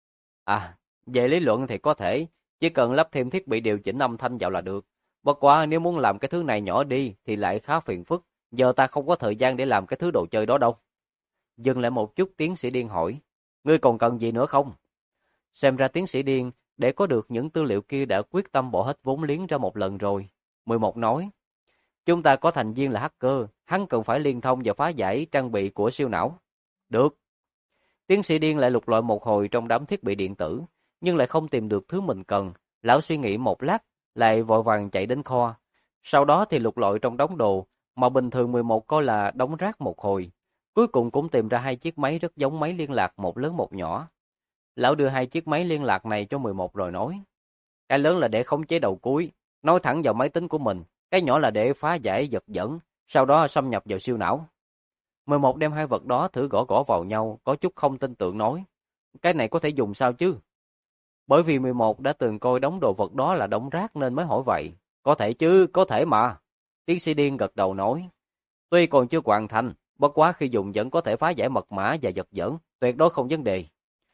À, về lý luận thì có thể, chỉ cần lắp thêm thiết bị điều chỉnh âm thanh vào là được. Bất quá nếu muốn làm cái thứ này nhỏ đi thì lại khá phiền phức, giờ ta không có thời gian để làm cái thứ đồ chơi đó đâu. Dừng lại một chút, tiến sĩ Điên hỏi, ngươi còn cần gì nữa không? Xem ra tiến sĩ Điên, để có được những tư liệu kia đã quyết tâm bỏ hết vốn liếng ra một lần rồi. 11 nói, chúng ta có thành viên là hacker, hắn cần phải liên thông và phá giải trang bị của siêu não. Được. Tiến sĩ Điên lại lục lọi một hồi trong đám thiết bị điện tử, nhưng lại không tìm được thứ mình cần. Lão suy nghĩ một lát, lại vội vàng chạy đến kho. Sau đó thì lục lọi trong đống đồ, mà bình thường 11 coi là đống rác một hồi. Cuối cùng cũng tìm ra hai chiếc máy rất giống máy liên lạc, một lớn một nhỏ. Lão đưa hai chiếc máy liên lạc này cho 11 rồi nói. Cái lớn là để khống chế đầu cuối, nói thẳng vào máy tính của mình. Cái nhỏ là để phá giải giật dẫn, sau đó xâm nhập vào siêu não. 11 đem hai vật đó thử gõ gõ vào nhau, có chút không tin tưởng nói. Cái này có thể dùng sao chứ? Bởi vì 11 đã từng coi đống đồ vật đó là đống rác nên mới hỏi vậy. Có thể chứ, có thể mà. Tiến sĩ Điên gật đầu nói. Tuy còn chưa hoàn thành, bất quá khi dùng vẫn có thể phá giải mật mã và giật dẫn, tuyệt đối không vấn đề.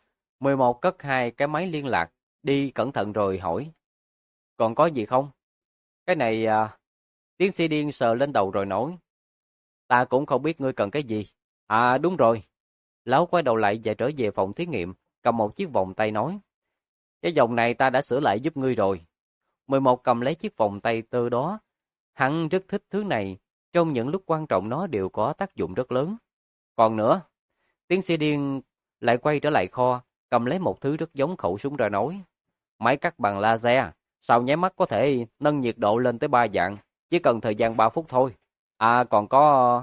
11 cất hai cái máy liên lạc, đi cẩn thận rồi hỏi. Còn có gì không? Cái này Tiến sĩ Điên sờ lên đầu rồi nói. Ta cũng không biết ngươi cần cái gì. À đúng rồi. Lão quay đầu lại và trở về phòng thí nghiệm, cầm một chiếc vòng tay nói. Cái vòng này ta đã sửa lại giúp ngươi rồi. 11 cầm lấy chiếc vòng tay tơ đó. Hắn rất thích thứ này, trong những lúc quan trọng nó đều có tác dụng rất lớn. Còn nữa, tiến sĩ Điên lại quay trở lại kho, cầm lấy một thứ rất giống khẩu súng ra nói. Máy cắt bằng laser, sau nháy mắt có thể nâng nhiệt độ lên tới 3 dạng, chỉ cần thời gian 3 phút thôi. À còn có...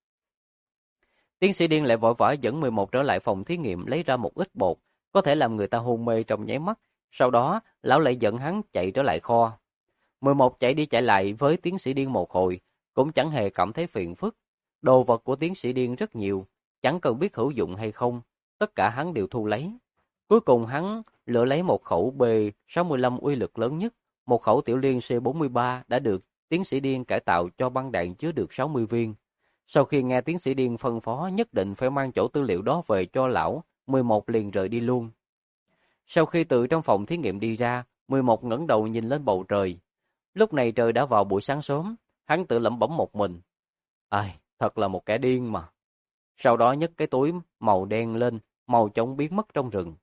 Tiến sĩ Điên lại vội vã dẫn 11 trở lại phòng thí nghiệm lấy ra một ít bột, có thể làm người ta hôn mê trong nháy mắt. Sau đó, lão lại dẫn hắn chạy trở lại kho. 11 chạy đi chạy lại với tiến sĩ Điên một hồi, cũng chẳng hề cảm thấy phiền phức. Đồ vật của tiến sĩ Điên rất nhiều, chẳng cần biết hữu dụng hay không, tất cả hắn đều thu lấy. Cuối cùng hắn lựa lấy một khẩu B65 uy lực lớn nhất, một khẩu tiểu liên C43 đã được tiến sĩ Điên cải tạo cho băng đạn chứa được 60 viên. Sau khi nghe tiến sĩ Điên phân phó nhất định phải mang chỗ tư liệu đó về cho lão, 11 liền rời đi luôn. Sau khi từ trong phòng thí nghiệm đi ra, 11 ngẩng đầu nhìn lên bầu trời. Lúc này trời đã vào buổi sáng sớm, hắn tự lẩm bẩm một mình. Ai, thật là một kẻ điên mà. Sau đó nhấc cái túi màu đen lên, màu chóng biến mất trong rừng.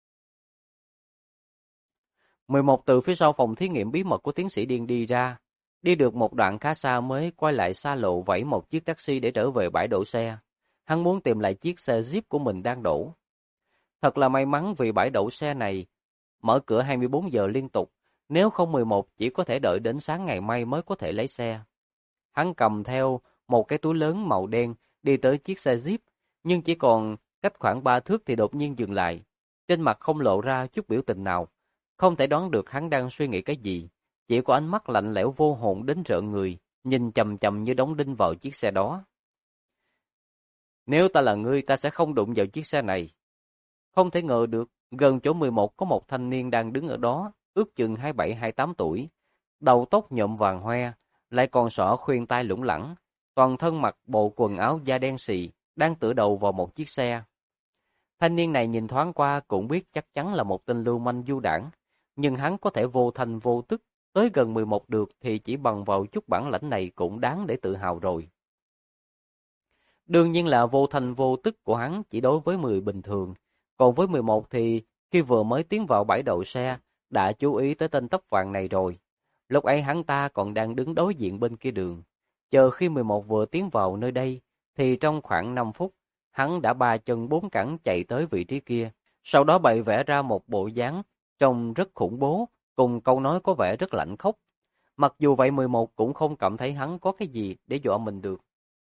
11 từ phía sau phòng thí nghiệm bí mật của tiến sĩ Điên đi ra. Đi được một đoạn khá xa mới quay lại xa lộ vẫy một chiếc taxi để trở về bãi đổ xe. Hắn muốn tìm lại chiếc xe Jeep của mình đang đổ. Thật là may mắn vì bãi đổ xe này mở cửa 24 giờ liên tục, nếu không 11 chỉ có thể đợi đến sáng ngày mai mới có thể lấy xe. Hắn cầm theo một cái túi lớn màu đen đi tới chiếc xe Jeep, nhưng chỉ còn cách khoảng 3 thước thì đột nhiên dừng lại. Trên mặt không lộ ra chút biểu tình nào, không thể đoán được hắn đang suy nghĩ cái gì, chỉ có ánh mắt lạnh lẽo vô hồn đến rợn người, nhìn chằm chằm như đóng đinh vào chiếc xe đó. Nếu ta là ngươi, ta sẽ không đụng vào chiếc xe này. Không thể ngờ được, gần chỗ 11 có một thanh niên đang đứng ở đó, ước chừng 27-28 tuổi, đầu tóc nhuộm vàng hoe, lại còn xõa khuyên tai lủng lẳng, toàn thân mặc bộ quần áo da đen xì, đang tựa đầu vào một chiếc xe. Thanh niên này nhìn thoáng qua cũng biết chắc chắn là một tên lưu manh du đảng, nhưng hắn có thể vô thanh vô tức tới gần 11 được thì chỉ bằng vào chút bản lãnh này cũng đáng để tự hào rồi. Đương nhiên là vô thanh vô tức của hắn chỉ đối với 10 bình thường, còn với 11 thì khi vừa mới tiến vào bãi đậu xe đã chú ý tới tên tóc vàng này rồi. Lúc ấy hắn ta còn đang đứng đối diện bên kia đường. Chờ khi 11 vừa tiến vào nơi đây thì trong khoảng 5 phút, hắn đã ba chân bốn cẳng chạy tới vị trí kia, sau đó bày vẽ ra một bộ dáng trông rất khủng bố, cùng câu nói có vẻ rất lạnh khốc. Mặc dù vậy 11 cũng không cảm thấy hắn có cái gì để dọa mình được.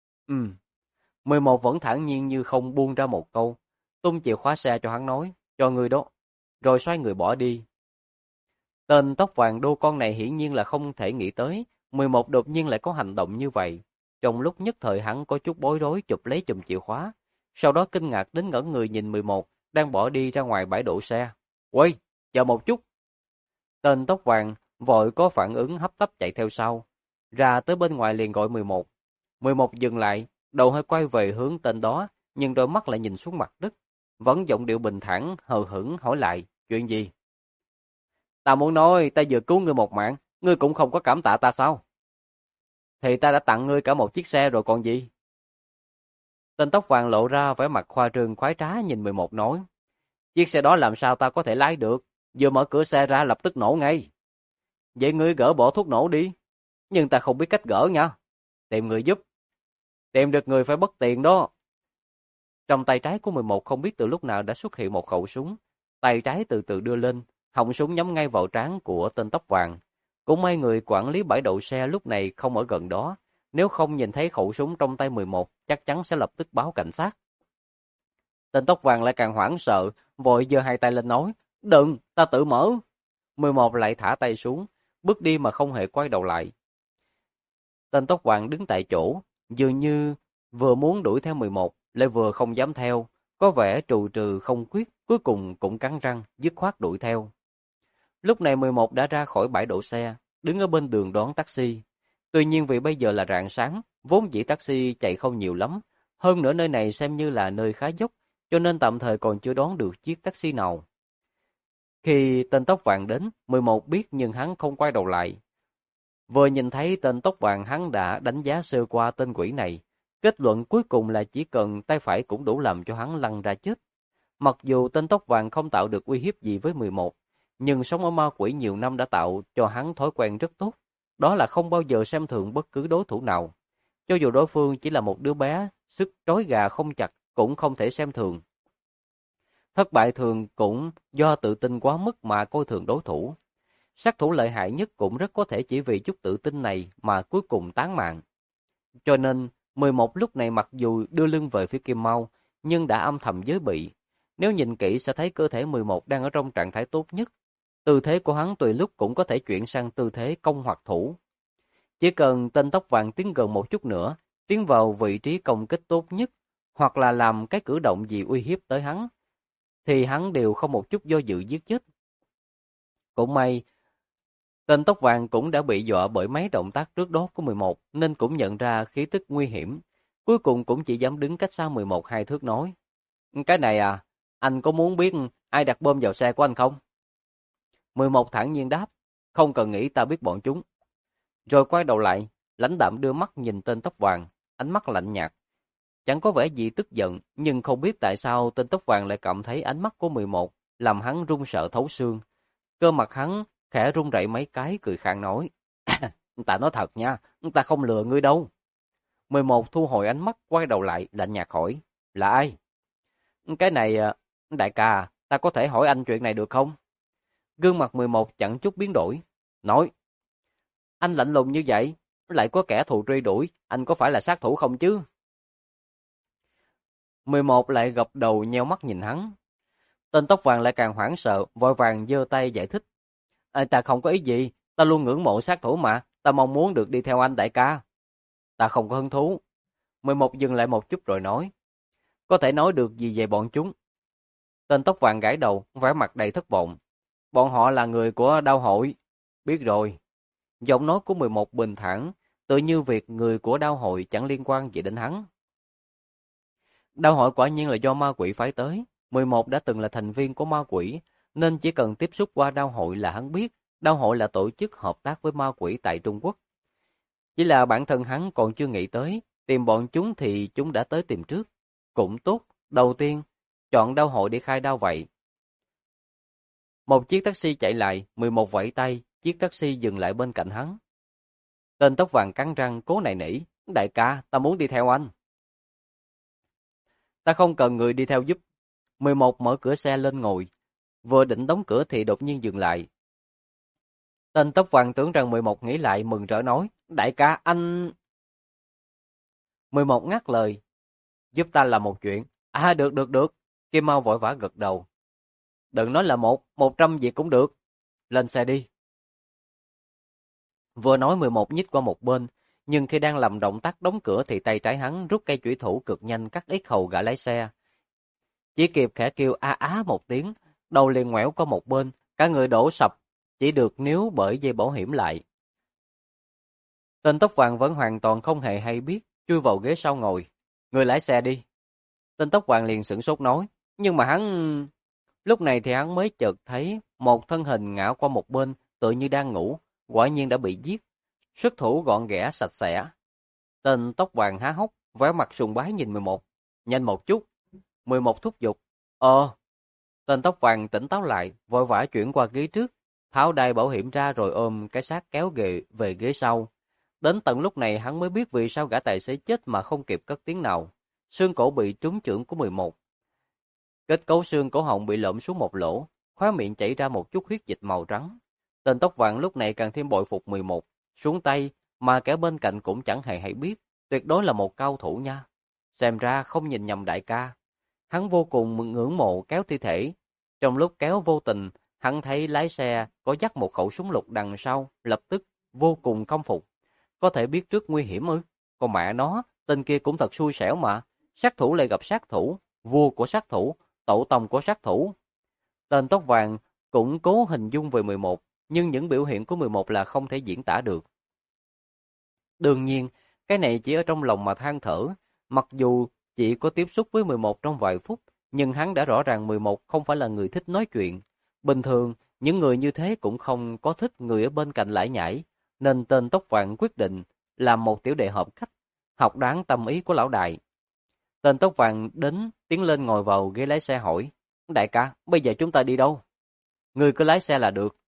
11 vẫn thản nhiên như không buông ra một câu, tung chìa khóa xe cho hắn nói, cho người đó, rồi xoay người bỏ đi. Tên tóc vàng đô con này hiển nhiên là không thể nghĩ tới, 11 đột nhiên lại có hành động như vậy. Trong lúc nhất thời hắn có chút bối rối chụp lấy chùm chìa khóa, sau đó kinh ngạc đến ngẩn người nhìn 11 đang bỏ đi ra ngoài bãi đổ xe. Uầy, chờ một chút. Tên tóc vàng vội có phản ứng hấp tấp chạy theo sau, ra tới bên ngoài liền gọi 11. 11 dừng lại, đầu hơi quay về hướng tên đó, nhưng đôi mắt lại nhìn xuống mặt đất, vẫn giọng điệu bình thản hờ hững hỏi lại, chuyện gì? Ta muốn nói, ta vừa cứu ngươi một mạng, ngươi cũng không có cảm tạ ta sao? Thì ta đã tặng ngươi cả một chiếc xe rồi còn gì? Tên tóc vàng lộ ra vẻ mặt khoa trương khoái trá nhìn 11 nói, chiếc xe đó làm sao ta có thể lái được, vừa mở cửa xe ra lập tức nổ ngay. Vậy ngươi gỡ bỏ thuốc nổ đi, nhưng ta không biết cách gỡ nha. Tìm người giúp. Tìm được người phải bất tiền đó. Trong tay trái của 11 không biết từ lúc nào đã xuất hiện một khẩu súng. Tay trái từ từ đưa lên, họng súng nhắm ngay vào trán của tên tóc vàng. Cũng may người quản lý bãi đậu xe lúc này không ở gần đó. Nếu không nhìn thấy khẩu súng trong tay 11, chắc chắn sẽ lập tức báo cảnh sát. Tên tóc vàng lại càng hoảng sợ, vội giơ hai tay lên nói, đừng, ta tự mở. 11 lại thả tay xuống, bước đi mà không hề quay đầu lại. Tên tóc vàng đứng tại chỗ, dường như vừa muốn đuổi theo 11, lại vừa không dám theo, có vẻ trù trừ không quyết, cuối cùng cũng cắn răng, dứt khoát đuổi theo. Lúc này 11 đã ra khỏi bãi đổ xe, đứng ở bên đường đón taxi. Tuy nhiên vì bây giờ là rạng sáng, vốn dĩ taxi chạy không nhiều lắm, hơn nữa nơi này xem như là nơi khá dốc, cho nên tạm thời còn chưa đón được chiếc taxi nào. Khi tên tóc vàng đến, 11 biết nhưng hắn không quay đầu lại. Vừa nhìn thấy tên tóc vàng hắn đã đánh giá sơ qua tên quỷ này. Kết luận cuối cùng là chỉ cần tay phải cũng đủ làm cho hắn lăn ra chết. Mặc dù tên tóc vàng không tạo được uy hiếp gì với 11, nhưng sống ở ma quỷ nhiều năm đã tạo cho hắn thói quen rất tốt. Đó là không bao giờ xem thường bất cứ đối thủ nào. Cho dù đối phương chỉ là một đứa bé, sức trói gà không chặt cũng không thể xem thường. Thất bại thường cũng do tự tin quá mức mà coi thường đối thủ. Sát thủ lợi hại nhất cũng rất có thể chỉ vì chút tự tin này mà cuối cùng tán mạng. Cho nên, 11 lúc này mặc dù đưa lưng về phía Kim Mao, nhưng đã âm thầm giới bị. Nếu nhìn kỹ sẽ thấy cơ thể 11 đang ở trong trạng thái tốt nhất. Tư thế của hắn tùy lúc cũng có thể chuyển sang tư thế công hoặc thủ. Chỉ cần tên tóc vàng tiến gần một chút nữa, tiến vào vị trí công kích tốt nhất, hoặc là làm cái cử động gì uy hiếp tới hắn, thì hắn đều không một chút do dự giết chết. Cũng may, tên tóc vàng cũng đã bị dọa bởi mấy động tác trước đó của 11 nên cũng nhận ra khí tức nguy hiểm. Cuối cùng cũng chỉ dám đứng cách xa 11 hai thước nói. Cái này à, anh có muốn biết ai đặt bom vào xe của anh không? 11 thản nhiên đáp, không cần nghĩ ta biết bọn chúng. Rồi quay đầu lại, lãnh đạm đưa mắt nhìn tên tóc vàng, ánh mắt lạnh nhạt. Chẳng có vẻ gì tức giận, nhưng không biết tại sao tên tóc vàng lại cảm thấy ánh mắt của 11 làm hắn run sợ thấu xương. Cơ mặt hắn khẽ run rẩy mấy cái cười khang nói. Ta nói thật nha, ta không lừa ngươi đâu. 11 thu hồi ánh mắt quay đầu lại lạnh nhạt hỏi. Là ai? Cái này, đại ca, ta có thể hỏi anh chuyện này được không? Gương mặt 11 chẳng chút biến đổi. Nói. Anh lạnh lùng như vậy, lại có kẻ thù truy đuổi, anh có phải là sát thủ không chứ? 11 lại gật đầu nheo mắt nhìn hắn. Tên tóc vàng lại càng hoảng sợ, vội vàng giơ tay giải thích. Ta không có ý gì, ta luôn ngưỡng mộ sát thủ mà, ta mong muốn được đi theo anh đại ca. Ta không có hứng thú. 11 dừng lại một chút rồi nói. Có thể nói được gì về bọn chúng? Tên tóc vàng gãi đầu, vẻ mặt đầy thất vọng. Bọn họ là người của đao hội. Biết rồi. Giọng nói của 11 bình thản, tự như việc người của đao hội chẳng liên quan gì đến hắn. Đao hội quả nhiên là do ma quỷ phái tới. 11 đã từng là thành viên của ma quỷ, nên chỉ cần tiếp xúc qua đao hội là hắn biết, đao hội là tổ chức hợp tác với ma quỷ tại Trung Quốc. Chỉ là bản thân hắn còn chưa nghĩ tới, tìm bọn chúng thì chúng đã tới tìm trước. Cũng tốt, đầu tiên, chọn đao hội để khai đao vậy. Một chiếc taxi chạy lại, 11 vẫy tay, chiếc taxi dừng lại bên cạnh hắn. Tên tóc vàng cắn răng cố nài nỉ, đại ca, ta muốn đi theo anh. Ta không cần người đi theo giúp. 11 mở cửa xe lên ngồi, vừa định đóng cửa thì đột nhiên dừng lại. Tên tóc vàng tưởng rằng 11 nghĩ lại mừng rỡ nói, đại ca anh... 11 ngắt lời, giúp ta làm một chuyện. À được. Kim Mao vội vã gật đầu. Đừng nói là 100 việc cũng được. Lên xe đi. Vừa nói 11 nhích qua một bên, nhưng khi đang làm động tác đóng cửa thì tay trái hắn rút cây chủy thủ cực nhanh cắt ít hầu gã lái xe. Chỉ kịp khẽ kêu a á một tiếng, đầu liền ngoẻo qua một bên, cả người đổ sập, chỉ được níu bởi dây bảo hiểm lại. Tên tóc vàng vẫn hoàn toàn không hề hay biết, chui vào ghế sau ngồi. Người lái xe đi. Tên tóc vàng liền sửng sốt nói, nhưng mà hắn... Lúc này thì hắn mới chợt thấy một thân hình ngã qua một bên, tựa như đang ngủ, quả nhiên đã bị giết. Xuất thủ gọn ghẽ sạch sẽ. Tên tóc vàng há hốc, vẻ mặt sùng bái nhìn 11. Nhanh một chút. 11 thúc giục. Tên tóc vàng tỉnh táo lại, vội vã chuyển qua ghế trước, tháo đai bảo hiểm ra rồi ôm cái xác kéo về ghế sau. Đến tận lúc này hắn mới biết vì sao gã tài xế chết mà không kịp cất tiếng nào. Xương cổ bị trúng chưởng của 11. Kết cấu xương cổ họng bị lõm xuống một lỗ, khóe miệng chảy ra một chút huyết dịch màu trắng. Tên tóc vàng lúc này càng thêm bội phục 11, xuống tay mà kẻ bên cạnh cũng chẳng hề hay biết, tuyệt đối là một cao thủ nha. Xem ra không nhìn nhầm đại ca. Hắn vô cùng ngưỡng mộ kéo thi thể. Trong lúc kéo vô tình, hắn thấy lái xe có dắt một khẩu súng lục đằng sau, lập tức vô cùng không phục. Có thể biết trước nguy hiểm ư? Còn mẹ nó, tên kia cũng thật xui xẻo mà. Sát thủ lại gặp sát thủ, vua của sát thủ, tổ tông của sát thủ. Tên tóc vàng cũng cố hình dung về 11, nhưng những biểu hiện của 11 là không thể diễn tả được. Đương nhiên, cái này chỉ ở trong lòng mà than thở, mặc dù chỉ có tiếp xúc với 11 trong vài phút, nhưng hắn đã rõ ràng 11 không phải là người thích nói chuyện. Bình thường, những người như thế cũng không có thích người ở bên cạnh lải nhải, nên tên tóc vàng quyết định làm một tiểu đệ hợp khách, học đoán tâm ý của lão đại. Tên tóc vàng tiến lên ngồi vào ghế lái xe hỏi, đại ca, bây giờ chúng ta đi đâu? Người cứ lái xe là được.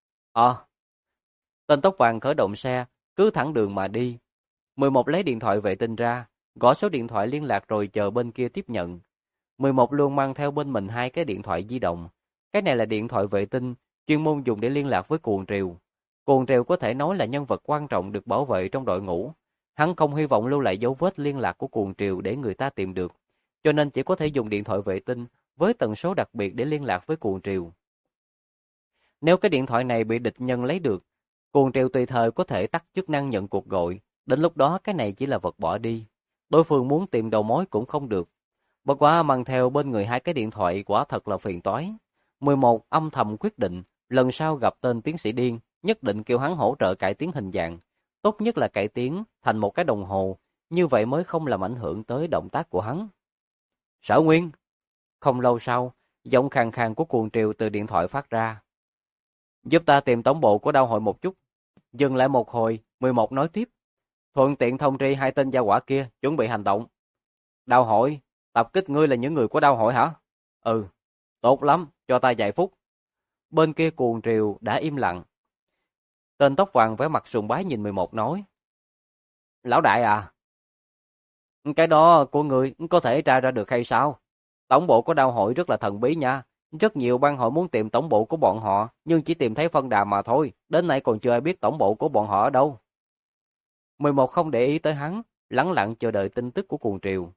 Tên tóc vàng khởi động xe, cứ thẳng đường mà đi. 11 lấy điện thoại vệ tinh ra, gõ số điện thoại liên lạc rồi chờ bên kia tiếp nhận. 11 luôn mang theo bên mình 2 cái điện thoại di động. Cái này là điện thoại vệ tinh, chuyên môn dùng để liên lạc với Cuồng Triều. Cuồng Triều có thể nói là nhân vật quan trọng được bảo vệ trong đội ngũ. Hắn không hy vọng lưu lại dấu vết liên lạc của Cuồng Triều để người ta tìm được, cho nên chỉ có thể dùng điện thoại vệ tinh với tần số đặc biệt để liên lạc với Cuồng Triều. Nếu cái điện thoại này bị địch nhân lấy được, Cuồng Triều tùy thời có thể tắt chức năng nhận cuộc gọi, đến lúc đó cái này chỉ là vật bỏ đi. Đối phương muốn tìm đầu mối cũng không được. Bất quá mang theo bên người 2 cái điện thoại quả thật là phiền toái. 11 âm thầm quyết định, lần sau gặp tên tiến sĩ điên, nhất định kêu hắn hỗ trợ cải tiến hình dạng. Tốt nhất là cải tiến thành một cái đồng hồ, như vậy mới không làm ảnh hưởng tới động tác của hắn. Sở Nguyên! Không lâu sau, giọng khàn khàn của Cuồng Triều từ điện thoại phát ra. Giúp ta tìm tổng bộ của đao hội một chút. Dừng lại một hồi, 11 nói tiếp. Thuận tiện thông tri 2 tên gia hỏa kia, chuẩn bị hành động. Đao hội? Tập kích ngươi là những người của đao hội hả? Ừ, tốt lắm, cho ta vài phút. Bên kia Cuồng Triều đã im lặng. Tên tóc vàng vẻ mặt sùng bái nhìn 11 nói. Lão đại à? Cái đó của ngươi có thể tra ra được hay sao? Tổng bộ của đao hội rất là thần bí nha. Rất nhiều bang hội muốn tìm tổng bộ của bọn họ, nhưng chỉ tìm thấy phân đà mà thôi. Đến nay còn chưa ai biết tổng bộ của bọn họ ở đâu. 11 không để ý tới hắn, lẳng lặng chờ đợi tin tức của Cuồng Triều.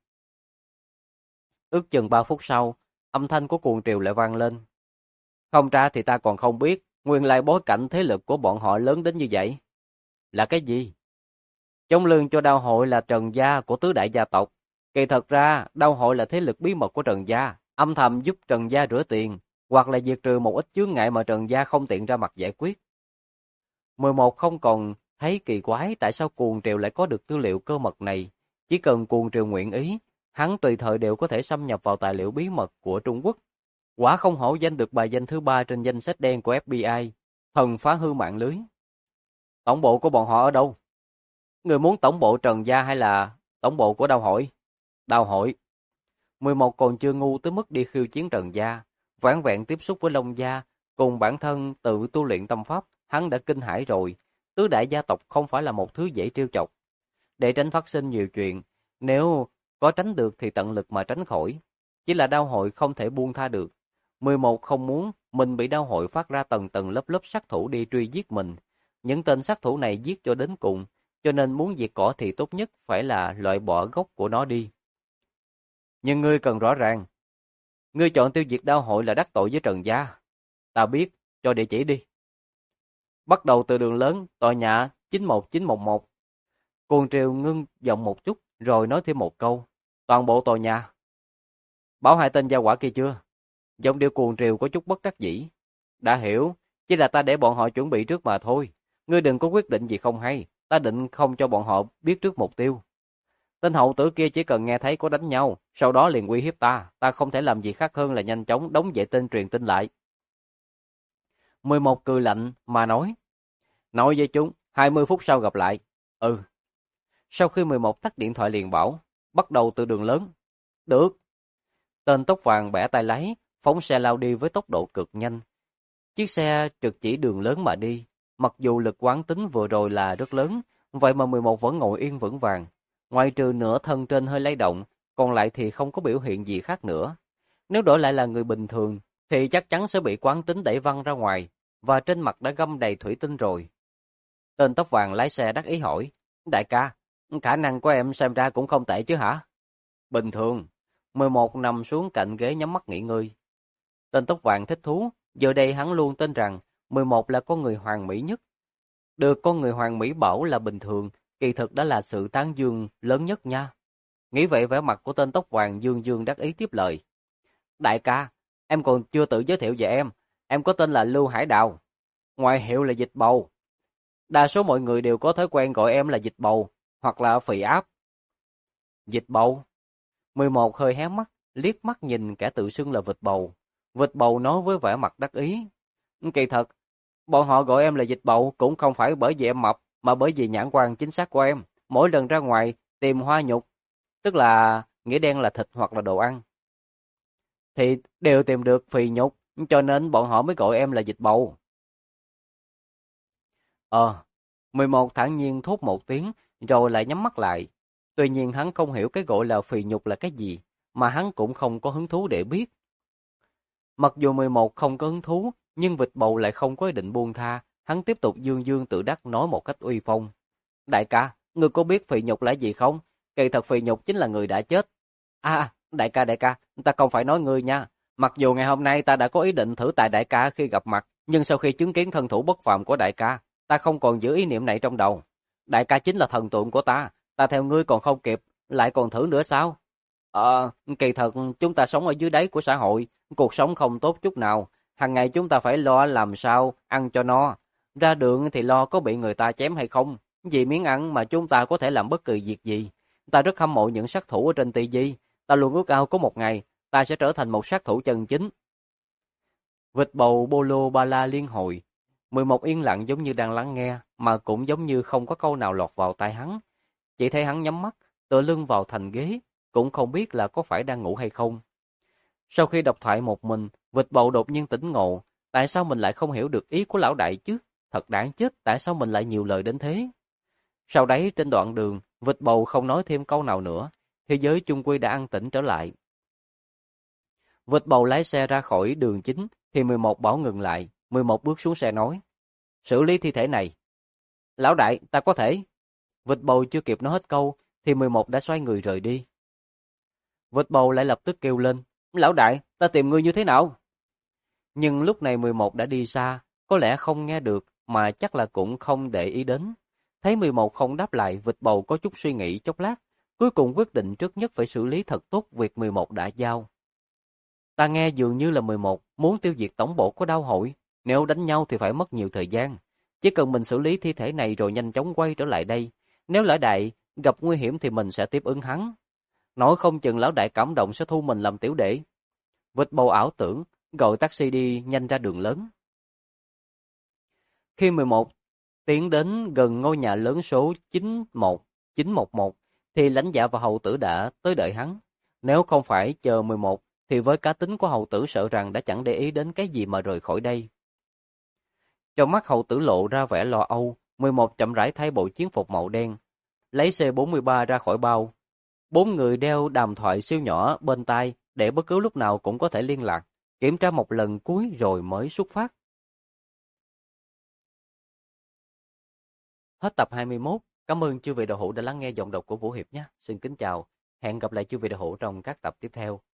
Ước chừng 3 phút sau, âm thanh của Cuồng Triều lại vang lên. Không tra thì ta còn không biết, nguyên lai bối cảnh thế lực của bọn họ lớn đến như vậy. Là cái gì? Chống lưng cho đao hội là Trần gia của tứ đại gia tộc. Kỳ thật ra, đao hội là thế lực bí mật của Trần gia, âm thầm giúp Trần gia rửa tiền, hoặc là diệt trừ một ít chướng ngại mà Trần gia không tiện ra mặt giải quyết. 11 không còn thấy kỳ quái tại sao Cuồng Triều lại có được tư liệu cơ mật này. Chỉ cần Cuồng Triều nguyện ý, hắn tùy thời đều có thể xâm nhập vào tài liệu bí mật của Trung Quốc. Quả không hổ danh được bài danh thứ 3 trên danh sách đen của FBI, thần phá hư mạng lưới. Tổng bộ của bọn họ ở đâu? Người muốn tổng bộ Trần gia hay là tổng bộ của đao hội? Đao hội. 11 còn chưa ngu tới mức đi khiêu chiến Trần gia, vẻn vẹn tiếp xúc với Long gia, cùng bản thân tự tu luyện tâm pháp, hắn đã kinh hãi rồi. Tứ đại gia tộc không phải là một thứ dễ trêu chọc. Để tránh phát sinh nhiều chuyện, nếu có tránh được thì tận lực mà tránh khỏi. Chỉ là đao hội không thể buông tha được. 11 không muốn mình bị đao hội phát ra tầng tầng lớp lớp sát thủ đi truy giết mình. những tên sát thủ này giết cho đến cùng, cho nên muốn diệt cỏ thì tốt nhất phải là loại bỏ gốc của nó đi. Nhưng ngươi cần rõ ràng, ngươi chọn tiêu diệt đao hội là đắc tội với Trần gia. Ta biết, cho địa chỉ đi. Bắt đầu từ đường lớn, tòa nhà 91911. Cuồng Triều ngưng giọng một chút, rồi nói thêm một câu. Toàn bộ tòa nhà. Báo hai tên gia hỏa kia chưa? Giọng điệu Cuồng Triều có chút bất đắc dĩ. Đã hiểu, chỉ là ta để bọn họ chuẩn bị trước mà thôi. Ngươi đừng có quyết định gì không hay, ta định không cho bọn họ biết trước mục tiêu. Tên hậu tử kia chỉ cần nghe thấy có đánh nhau, sau đó liền uy hiếp ta không thể làm gì khác hơn là nhanh chóng đóng vệ tinh truyền tin lại. 11 cười lạnh mà nói với chúng, 20 phút sau gặp lại. Ừ. Sau khi 11 tắt điện thoại liền bảo, bắt đầu từ đường lớn. Được. Tên tóc vàng bẻ tay lái, phóng xe lao đi với tốc độ cực nhanh. Chiếc xe trực chỉ đường lớn mà đi, mặc dù lực quán tính vừa rồi là rất lớn, vậy mà 11 vẫn ngồi yên vững vàng. Ngoài trừ nửa thân trên hơi lay động, còn lại thì không có biểu hiện gì khác nữa. Nếu đổi lại là người bình thường, thì chắc chắn sẽ bị quán tính đẩy văng ra ngoài, và trên mặt đã găm đầy thủy tinh rồi. Tên tóc vàng lái xe đắc ý hỏi, đại ca, khả năng của em xem ra cũng không tệ chứ hả? Bình thường. 11 nằm xuống cạnh ghế nhắm mắt nghỉ ngơi. Tên tóc vàng thích thú, giờ đây hắn luôn tin rằng 11 là con người hoàn mỹ nhất. Được con người hoàn mỹ bảo là bình thường, kỳ thực đó là sự tán dương lớn nhất nha. Nghĩ vậy vẻ mặt của tên tóc vàng dương dương đắc ý tiếp lời. Đại ca, em còn chưa tự giới thiệu về em có tên là Lưu Hải Đào. Ngoại hiệu là Dịch Bầu. Đa số mọi người đều có thói quen gọi em là Dịch Bầu, hoặc là Phì Áp. Dịch Bầu? 11 hơi hé mắt, liếc mắt nhìn kẻ tự xưng là Vịt Bầu. Vịt Bầu nói với vẻ mặt đắc ý. Kỳ thật, bọn họ gọi em là Dịch Bầu cũng không phải bởi vì em mập, mà bởi vì nhãn quan chính xác của em. Mỗi lần ra ngoài tìm hoa nhục, tức là nghĩa đen là thịt hoặc là đồ ăn, thì đều tìm được phì nhục, cho nên bọn họ mới gọi em là Dịch Bầu. 11 thản nhiên thốt một tiếng, rồi lại nhắm mắt lại. Tuy nhiên hắn không hiểu cái gọi là phì nhục là cái gì, mà hắn cũng không có hứng thú để biết. Mặc dù 11 không có hứng thú, nhưng Vịt Bầu lại không có ý định buông tha, hắn tiếp tục dương dương tự đắc nói một cách uy phong. Đại ca, ngươi có biết phì nhục là gì không? Kỳ thật phì nhục chính là người đã chết. Đại ca, ta không phải nói ngươi nha. Mặc dù ngày hôm nay ta đã có ý định thử tài đại ca khi gặp mặt, nhưng sau khi chứng kiến thân thủ bất phàm của đại ca, ta không còn giữ ý niệm này trong đầu. Đại ca chính là thần tượng của ta theo ngươi còn không kịp, lại còn thử nữa sao? Kỳ thật chúng ta sống ở dưới đáy của xã hội, cuộc sống không tốt chút nào, hàng ngày chúng ta phải lo làm sao ăn cho no, ra đường thì lo có bị người ta chém hay không, vì miếng ăn mà chúng ta có thể làm bất kỳ việc gì. Ta rất hâm mộ những sát thủ ở trên TV, ta luôn ước ao có một ngày ta sẽ trở thành một sát thủ chân chính. Vịt Bầu bô lô ba la liên hồi, 11 yên lặng giống như đang lắng nghe, mà cũng giống như không có câu nào lọt vào tai hắn. Chỉ thấy hắn nhắm mắt, tựa lưng vào thành ghế, cũng không biết là có phải đang ngủ hay không. Sau khi đọc thoại một mình, Vịt Bầu đột nhiên tỉnh ngộ, tại sao mình lại không hiểu được ý của lão đại chứ? Thật đáng chết, tại sao mình lại nhiều lời đến thế? Sau đấy trên đoạn đường, Vịt Bầu không nói thêm câu nào nữa, thế giới chung quy đã an tĩnh trở lại. Vịt Bầu lái xe ra khỏi đường chính, thì 11 bảo ngừng lại, 11 bước xuống xe nói. Xử lý thi thể này. Lão đại, ta có thể. Vịt Bầu chưa kịp nói hết câu, thì 11 đã xoay người rời đi. Vịt Bầu lại lập tức kêu lên. Lão đại, ta tìm ngươi như thế nào? Nhưng lúc này 11 đã đi xa, có lẽ không nghe được, mà chắc là cũng không để ý đến. Thấy 11 không đáp lại, Vịt Bầu có chút suy nghĩ chốc lát, cuối cùng quyết định trước nhất phải xử lý thật tốt việc 11 đã giao. Ta nghe dường như là 11 muốn tiêu diệt tổng bộ của đao hội, nếu đánh nhau thì phải mất nhiều thời gian. Chỉ cần mình xử lý thi thể này rồi nhanh chóng quay trở lại đây, nếu lão đại gặp nguy hiểm thì mình sẽ tiếp ứng hắn. Nói không chừng lão đại cảm động sẽ thu mình làm tiểu đệ. Vịt Bầu ảo tưởng, gọi taxi đi nhanh ra đường lớn. Khi 11 tiến đến gần ngôi nhà lớn số 91911, thì lãnh dạ và hầu tử đã tới đợi hắn. Nếu không phải chờ 11, thì với cá tính của hầu tử sợ rằng đã chẳng để ý đến cái gì mà rời khỏi đây. Trong mắt hầu tử lộ ra vẻ lo âu, 11 chậm rãi thay bộ chiến phục màu đen, lấy C43 ra khỏi bao. 4 người đeo đàm thoại siêu nhỏ bên tai để bất cứ lúc nào cũng có thể liên lạc, kiểm tra một lần cuối rồi mới xuất phát. Hết tập 21. Cảm ơn chư vị đạo hữu đã lắng nghe giọng đọc của Vũ Hiệp nhé. Xin kính chào. Hẹn gặp lại chư vị đạo hữu trong các tập tiếp theo.